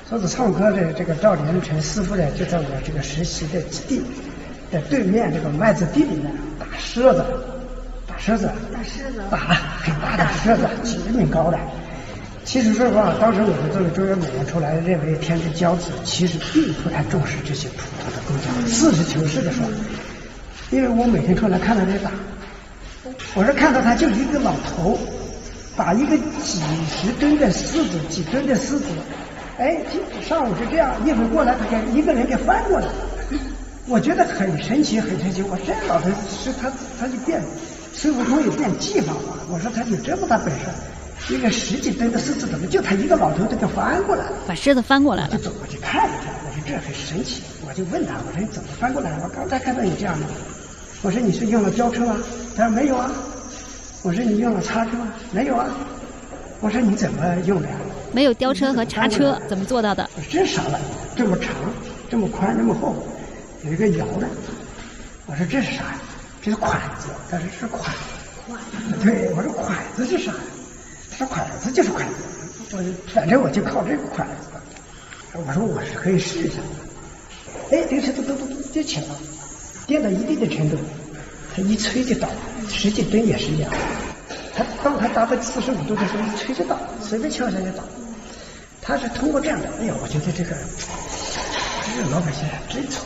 说是唱歌的这个赵连成师傅呢，就在我这个实习的基地在对面这个麦子地里面打狮子，打很大的狮子，几十米高的。其实说实话，当时我们作为中央美院出来，认为天之骄子其实并不太重视这些普通的工匠。实事求是的说，因为我每天出来看到他打，我是看到他就一个老头把一个几十吨的狮子，几吨的狮子，就上午是这样，一会儿过来他给一个人给翻过来，我觉得很神奇，很神奇。我这老头是他就变孙悟空有变技法嘛？我说他有这么大本事。一个10几吨的狮子怎么就他一个老头这个翻过来了？ 把狮子翻过来了。 我就走过去看了看，我说这很神奇。我就问他，我说你怎么翻过来？我刚才看到你这样的。我说你是用了吊车吗？他说没有啊。我说你用了叉车吗？没有啊。我说你怎么用的呀？ 没有吊车和叉车，怎么做到的？ 这啥了？这么长，这么宽，这么厚，有一个摇的。我说这是啥呀？这是筷子。他说是筷子。对，我说筷子是啥呀？这筷子就是筷子，反正我就靠这个筷子。我说我是可以试一下。这个车都就起来了，颠到一定的程度，他一吹就倒了。10几吨也是一样，当他达到45度的时候，一吹就倒了，随便敲一下就倒。他是通过这样的，我觉得这个老百姓真聪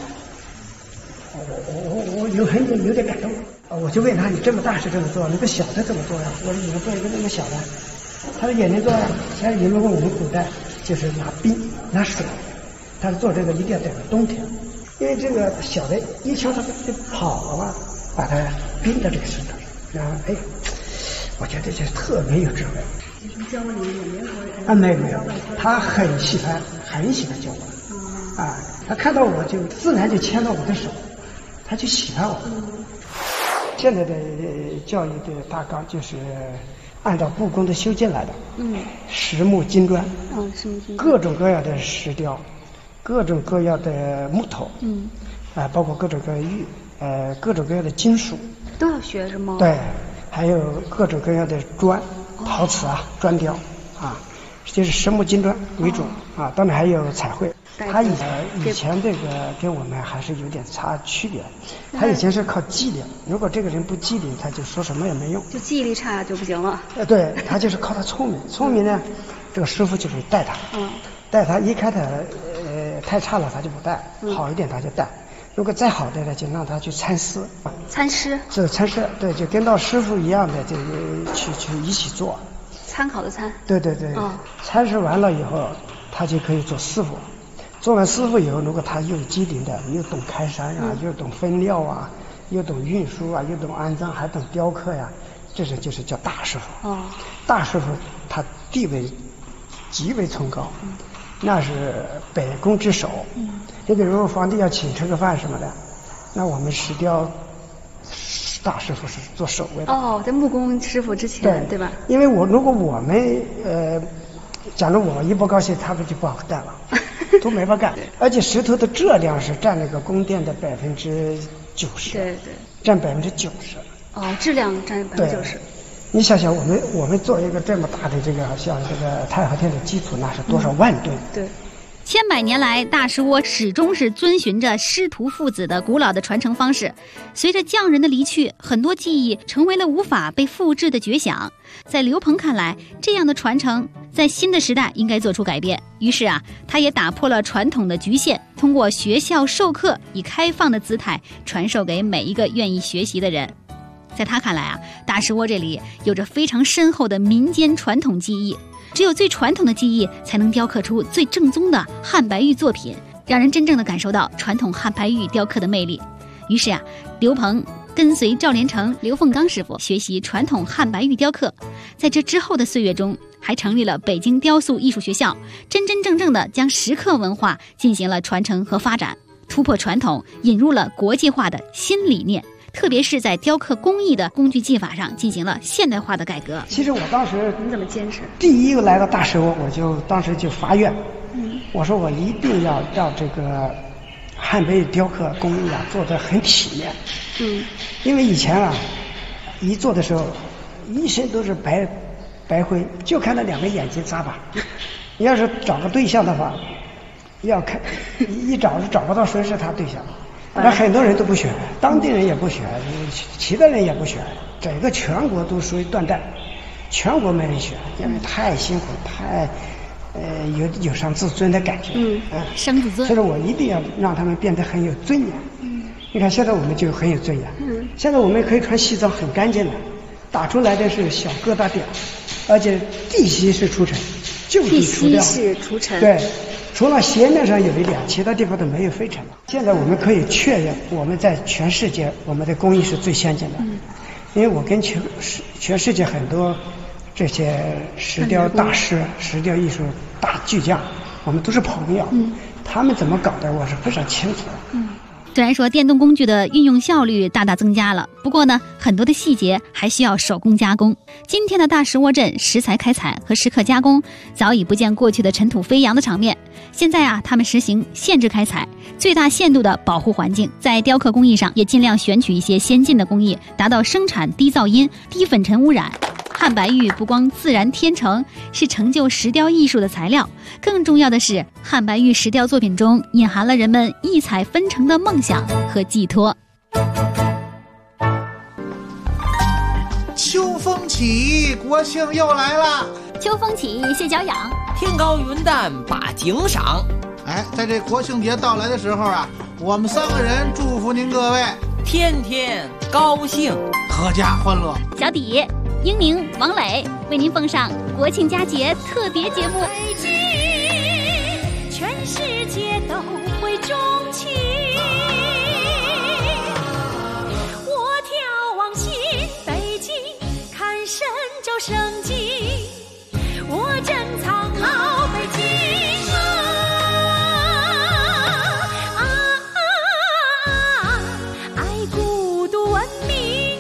明。我有点感动。我就问他，你这么大是这么做，那个小的怎么做呀？我说你们做一个那么小的。他说也能做呀。现在你们问我们古代就是拿冰拿水，他做这个一定要等到冬天，因为这个小的一敲它就跑了嘛，把它冰到这个石头上，然后我觉得这特别有智慧。 你教过你也没有？ 没有，他很喜欢教我。他看到我就自然就牵到我的手，他就喜欢我。现在的教育的大纲就是按照故宫的修建来的，实木金砖，各种各样的石雕，各种各样的木头，包括各种各样的玉，各种各样的金属都要学是吗？ 对，还有各种各样的砖，陶瓷啊，砖雕啊，就是实木金砖为主啊，当然还有彩绘。他以前这个跟我们还是有点区别，他以前是靠机灵，如果这个人不机灵，他就说什么也没用， 就记忆力差就不行了。 对，他就是靠他聪明，聪明呢，这个师傅就会带他，带他一开始太差了他就不带，好一点他就带，如果再好的呢，就让他去参师。 参师？ 是参师，对，就跟到师傅一样的，就去一起做。 参考的参。 对。参师完了以后，他就可以做师傅。做完师傅以后，如果他又机灵的，又懂开山啊，又懂分料啊，又懂运输啊，又懂安葬，还懂雕刻呀，这就是叫大师傅。大师傅他地位极为崇高，那是百工之首。你比如皇帝要请吃个饭什么的，那我们石雕大师傅是做首位的。 在木工师傅之前，对吧？ 因为如果我们假如我一不高兴，他们就不好干了。都没法干，而且石头的质量是占那个宫殿的90%， 对， 占90%。 质量占90%。 你想想，我们做一个这么大的这个像这个太和殿的基础，那是多少万吨？ 对。 千百年来，大石窝始终是遵循着师徒父子的古老的传承方式。随着匠人的离去，很多技艺成为了无法被复制的绝响。在刘鹏看来，这样的传承在新的时代应该做出改变。于是他也打破了传统的局限，通过学校授课，以开放的姿态传授给每一个愿意学习的人。在他看来大石窝这里有着非常深厚的民间传统技艺。只有最传统的技艺，才能雕刻出最正宗的汉白玉作品，让人真正的感受到传统汉白玉雕刻的魅力。于是刘鹏跟随赵连成、刘凤刚师傅学习传统汉白玉雕刻。在这之后的岁月中，还成立了北京雕塑艺术学校，真真正正的将石刻文化进行了传承和发展，突破传统，引入了国际化的新理念。特别是在雕刻工艺的工具技法上进行了现代化的改革。 其实我当时你怎么坚持？ 第一个来到大石窝，我当时就发愿，我说我一定要让这个汉白玉雕刻工艺做得很体面。因为以前一做的时候，一身都是白灰，就看那2个眼睛眨巴。你要是找个对象的话， 要看一找是找不到谁是他对象，那很多人都不选，当地人也不选，其他人也不选，整个全国都属于断代，全国没人选，因为太辛苦，太有伤自尊的感觉， 伤自尊。 所以说我一定要让他们变得很有尊严。你看现在我们就很有尊严，现在我们可以穿西装很干净的，打出来的是小疙瘩点，而且地息是除尘，就地除掉， 地息是除尘， 对。除了鞋面上有一点，其他地方都没有飞尘了。现在我们可以确认，我们在全世界我们的工艺是最先进的。因为我跟全世界很多这些石雕大师、石雕艺术大巨匠，我们都是朋友。他们怎么搞的，我是非常清楚的。 虽然说电动工具的运用效率大大增加了，不过呢，很多的细节还需要手工加工。今天的大石窝镇石材开采和石刻加工早已不见过去的尘土飞扬的场面。现在啊，他们实行限制开采，最大限度的保护环境，在雕刻工艺上也尽量选取一些先进的工艺，达到生产低噪音、低粉尘污染。汉白玉不光自然天成，是成就石雕艺术的材料，更重要的是，汉白玉石雕作品中隐含了人们异彩纷呈的梦想和寄托。 秋风起，国庆又来了。 秋风起，蟹脚痒， 天高云淡把景赏。 哎，在这国庆节到来的时候啊，我们3个人祝福您各位天天高兴， 阖家欢乐。 小底、英宁、王磊为您奉上国庆佳节特别节目。 北京，全世界都会钟情。我眺望新北京，看神州盛景。我珍藏老北京爱古都文明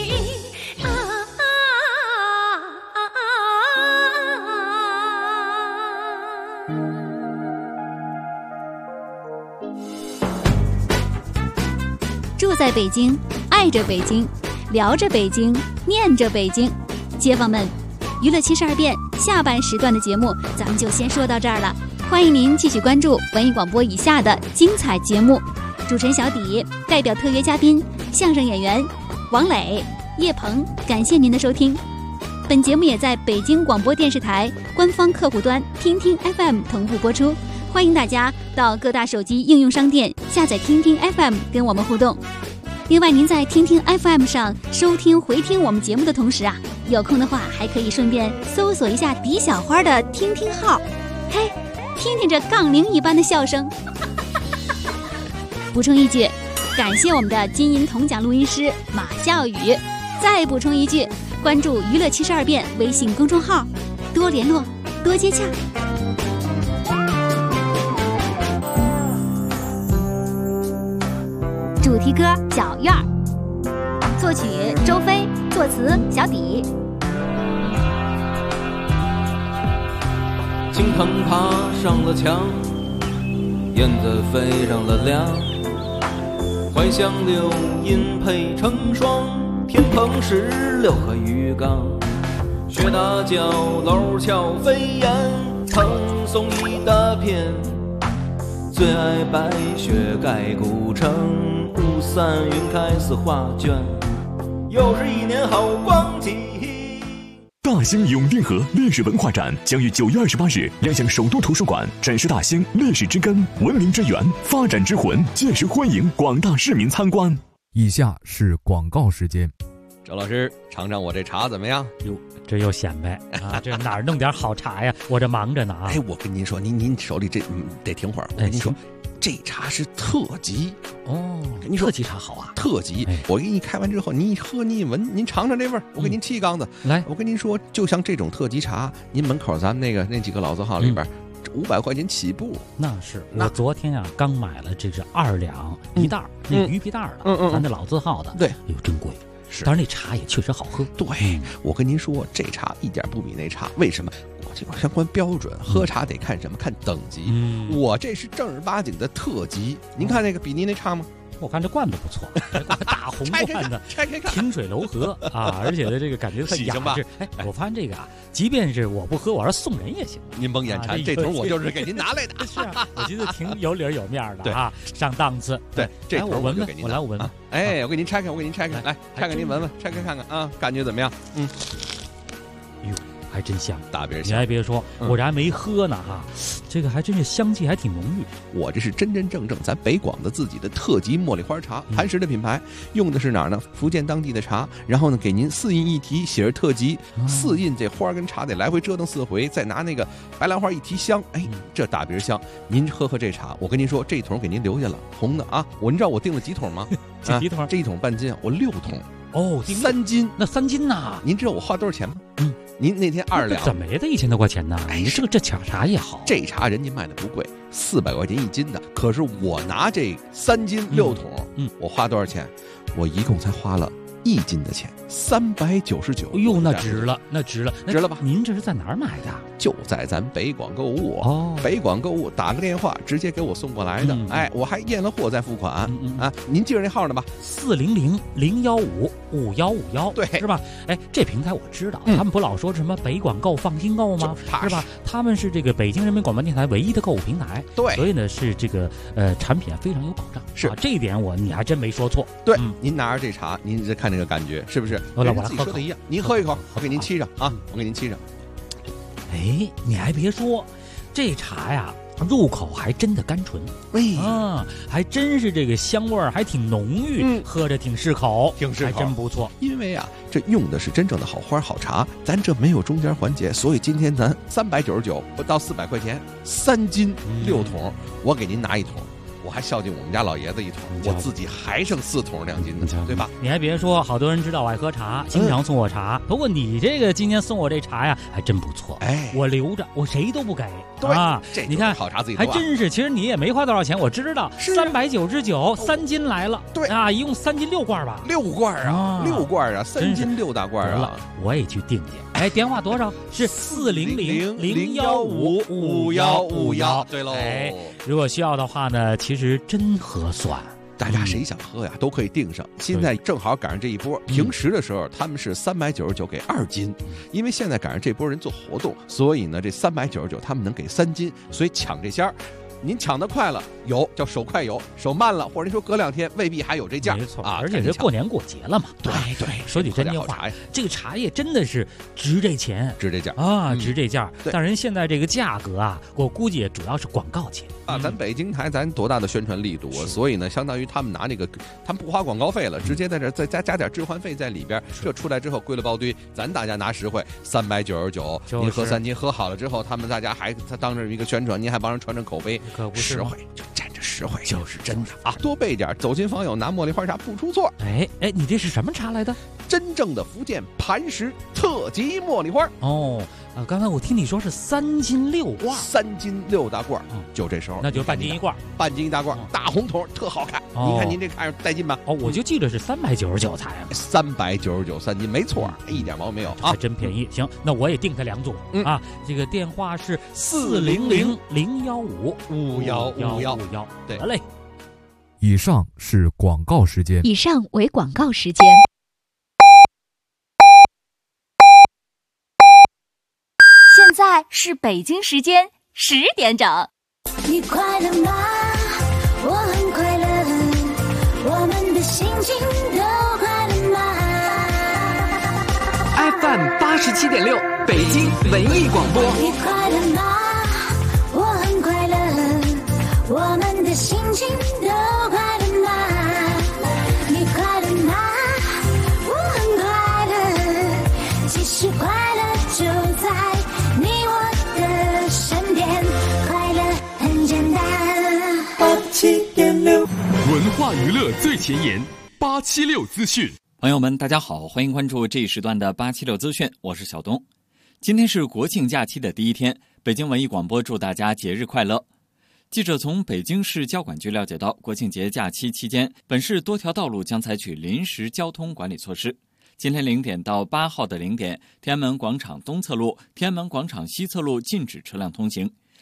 住在北京，爱着北京，聊着北京，念着北京。街坊们，娱乐72变下半时段的节目咱们就先说到这儿了，欢迎您继续关注文艺广播以下的精彩节目。主持人小底代表特约嘉宾相声演员王磊、叶鹏，感谢您的收听。本节目也在北京广播电视台官方客户端听听 FM 同步播出，欢迎大家到各大手机应用商店下载听听 FM 跟我们互动。另外，您在听听 FM 上收听回听我们节目的同时啊，有空的话还可以顺便搜索一下迪小花的听听号，嘿，听听这杠铃一般的笑声。补充一句，感谢我们的金银铜奖录音师马笑宇。再补充一句，关注娱乐72变微信公众号，多联络，多接洽。主题歌《小院儿》，作曲周飞，作词小底。 青藤爬上了墙，燕子飞上了梁，怀乡柳荫配成双，天棚16个鱼缸，雪大角楼峭飞檐，藤松一大片，最爱白雪盖古城，雾散云开似画卷，又是一年好光景。 大兴永定河历史文化展将于9月28日亮相首都图书馆，展示大兴历史之根、文明之源、发展之魂，届时欢迎广大市民参观。 以下是广告时间。 周老师，尝尝我这茶怎么样？ 哟，这又显摆啊！这哪儿弄点好茶呀？我这忙着呢啊！ 哎，我跟您说，您手里这得停会儿。我跟您说，这茶是特级哦。 跟您说， 特级茶好啊， 特级。我给你开完之后，您一喝您一闻，您尝尝这味儿。我给您沏一缸子。 来， 我跟您说，就像这种特级茶，您门口咱们那几个老字号里边，500块钱起步。 那是我昨天啊刚买了这是2两一袋，那鱼皮袋的，咱那老字号的。 对， 哎呦真贵。但是那茶也确实好喝。 对，我跟您说，这茶一点不比那茶。为什么？我这个相关标准，喝茶得看什么？看等级。我这是正儿八经的特级。您看那个比您那差吗？ 我看这罐子不错，这大红罐子， 拆开看， 清水楼河啊，而且的这个感觉很雅致。哎，我发现这个啊，即便是我不喝，我要送人也行。 您甭眼馋，这桶我就是给您拿来的。 是啊，我觉得挺有理有面的啊，上档次。 对，这桶我闻闻， 我来我闻闻。 哎，我给您拆开，来拆开您闻闻，拆开看看啊，感觉怎么样？ 哟，还真香， 大别香。 你还别说，我这还没喝呢哈，这个还真是香气还挺浓郁。 我这是真真正正咱北广的自己的特级茉莉花茶，磐石的品牌，用的是哪儿呢？福建当地的茶，然后呢给您4印一提，写着特级，4印这花跟茶得来回折腾4回，再拿那个白兰花一提香，哎，这大别香。您喝这茶，我跟您说，这一桶给您留下了，红的啊。您知道我订了几桶吗？ 几桶？ 这一桶半斤，我6桶。 哦 ，3斤， 那3斤呐？ 您知道我花多少钱吗？您那天2两， 怎么也得1000多块钱呢？哎，这茶也好， 这茶人家卖的不贵，400块钱1斤的。可是我拿这3斤6桶，我花多少钱？我一共才花了1斤的钱，399。 哎呦，那值了，值了吧？您这是在哪儿买的？ 就在咱北广购物哦，北广购物打个电话直接给我送过来的。哎，我还验了货再付款啊。您记着那号呢吧 ？400-015-5151，对，是吧？哎，这平台我知道，他们不老说什么北广购放心购吗？是吧？他们是这个北京人民广播电台唯一的购物平台， 对， 所以呢是这个产品非常有保障。 是这一点你还真没说错。 对，您拿着这茶，您再看这个感觉是不是？ 我来自己说的一样，您喝一口，我给您沏上啊，我给您沏上。 哎，你还别说，这茶呀，入口还真的甘醇，还真是这个香味儿还挺浓郁，喝着挺适口，还真不错。 因为啊，这用的是真正的好花好茶，咱这没有中间环节，所以今天咱399不到400块钱，3斤6桶，我给您拿1桶。我还孝敬我们家老爷子1桶，我自己还剩4桶2斤的，对吧？ 你还别说，好多人知道我爱喝茶，经常送我茶。不过你这个今天送我这茶呀，还真不错。哎，我留着，我谁都不给。 对啊， 你看好茶自己还真是。其实你也没花多少钱，我知道，399，3斤来了。 对啊，一共3斤6罐吧 ？6罐啊，6罐啊，3斤6大罐啊！ 我也去订去。哎，电话多少？是400-015-5151。 对喽。 哎，如果需要的话呢，其实真合算。 大家谁想喝呀，都可以订上。现在正好赶上这一波，平时的时候他们是399给2斤，因为现在赶上这波人做活动，所以呢这399他们能给3斤，所以抢这仙儿。您抢得快了有叫手快有，手慢了或者您说隔2天未必还有这价。 没错啊，而且这过年过节了嘛。 对， 说句真话，这个茶叶真的是值这钱， 值这价啊，值这价。但人现在这个价格啊，我估计主要是广告钱啊。咱北京台咱多大的宣传力度啊，所以呢，相当于他们拿那个，他们不花广告费了，直接在这再加点置换费在里边，这出来之后归了包堆，咱大家拿实惠，399，您喝3斤，喝好了之后，他们大家还当着一个宣传，您还帮人传传口碑。 可不是实惠，就沾着实惠，就是真的啊！多备点，走亲访友拿茉莉花茶不出错。 哎，你这是什么茶来的？ 真正的福建磐石特级茉莉花。 哦，刚才我听你说是3斤6罐 ，3斤6大罐，就这时候， 那就半斤1罐， 半斤1大罐，大红桶，特好看。您看您这看着带劲吧？ 哦，我就记得是399才 ，399 3斤，没错，一点毛病没有啊， 真便宜。行，那我也订它2组啊。这个电话是400-015-5151。 对， 好嘞。 以上是广告时间。 以上为广告时间。 现在是北京时间10点整。 你快乐吗？我很快乐，我们的心情都快乐吗 ？FM 87.6，北京文艺广播。 你快乐吗？我很快乐，我们的心情都快乐吗？你快乐吗？我很快乐，其实快乐就在你我的身边，快乐很简单。87.6， 文化娱乐最前沿，876资讯。 朋友们，大家好，欢迎关注这一时段的876资讯，我是小东。今天是国庆假期的第一天，北京文艺广播祝大家节日快乐。记者从北京市交管局了解到，国庆节假期期间，本市多条道路将采取临时交通管理措施。今天0点到8号的0点，天安门广场东侧路、天安门广场西侧路禁止车辆通行。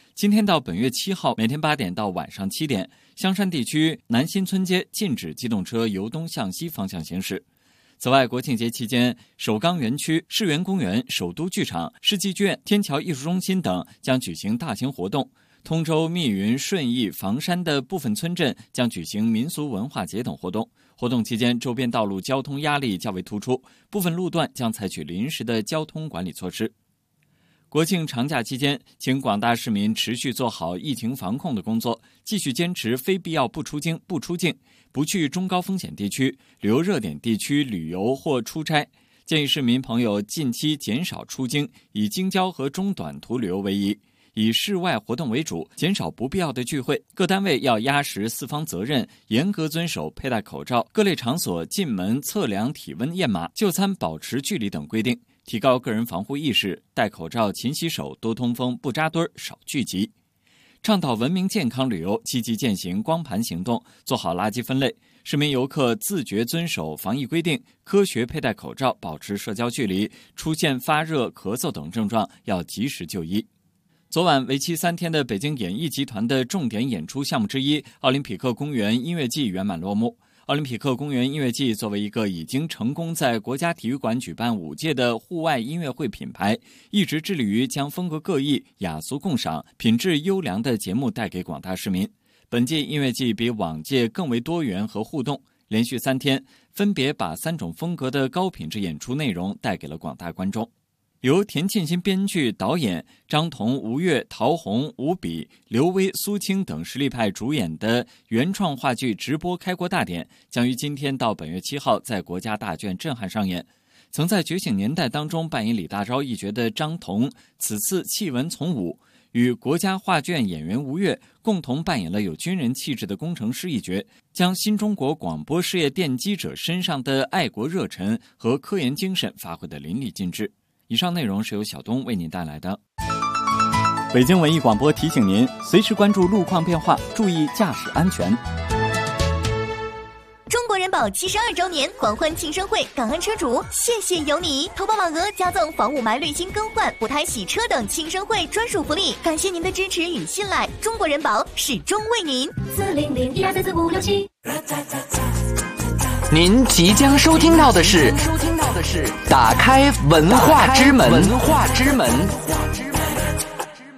今天到本月7号每天8点到晚上7点，香山地区南新村街禁止机动车由东向西方向行驶。此外，国庆节期间，首钢园区、世园公园、首都剧场、世纪剧院、天桥艺术中心等将举行大型活动。通州、密云、顺义、房山的部分村镇将举行民俗文化节等活动。活动期间，周边道路交通压力较为突出，部分路段将采取临时的交通管理措施。国庆长假期间，请广大市民持续做好疫情防控的工作，继续坚持非必要不出京、不出境，不去中高风险地区、旅游热点地区旅游或出差。建议市民朋友近期减少出京，以京郊和中短途旅游为宜。以室外活动为主，减少不必要的聚会。各单位要压实4方责任，严格遵守佩戴口罩、各类场所进门测量体温验码、就餐保持距离等规定，提高个人防护意识，戴口罩、勤洗手、多通风、不扎堆、少聚集。倡导文明健康旅游，积极践行光盘行动，做好垃圾分类。市民游客自觉遵守防疫规定，科学佩戴口罩，保持社交距离。出现发热、咳嗽等症状，要及时就医。昨晚为期3天的北京演艺集团的重点演出项目之一奥林匹克公园音乐季圆满落幕。奥林匹克公园音乐季作为一个已经成功在国家体育馆举办5届的户外音乐会品牌，一直致力于将风格各异、雅俗共赏、品质优良的节目带给广大市民。本届音乐季比往届更为多元和互动，连续3天分别把3种风格的高品质演出内容带给了广大观众。由田沁鑫编剧导演，张彤、吴越、陶虹、吴比、刘威、苏青等实力派主演的原创话剧直播开国大典，将于今天到本月7号在国家大剧院震撼上演。曾在《觉醒年代》当中扮演李大钊一角的张彤，此次弃文从武，与国家话剧院演员吴越共同扮演了有军人气质的工程师一角，将新中国广播事业奠基者身上的爱国热忱和科研精神发挥得淋漓尽致。以上内容是由小东为您带来的。北京文艺广播提醒您，随时关注路况变化，注意驾驶安全。 中国人保72周年狂欢庆生会，感恩车主，谢谢有你！投保满额加赠防雾霾滤芯更换、补胎洗车等庆生会专属福利，感谢您的支持与信赖，中国人保始终为您。 400-1244567。 您即将收听到的是打开文化之门。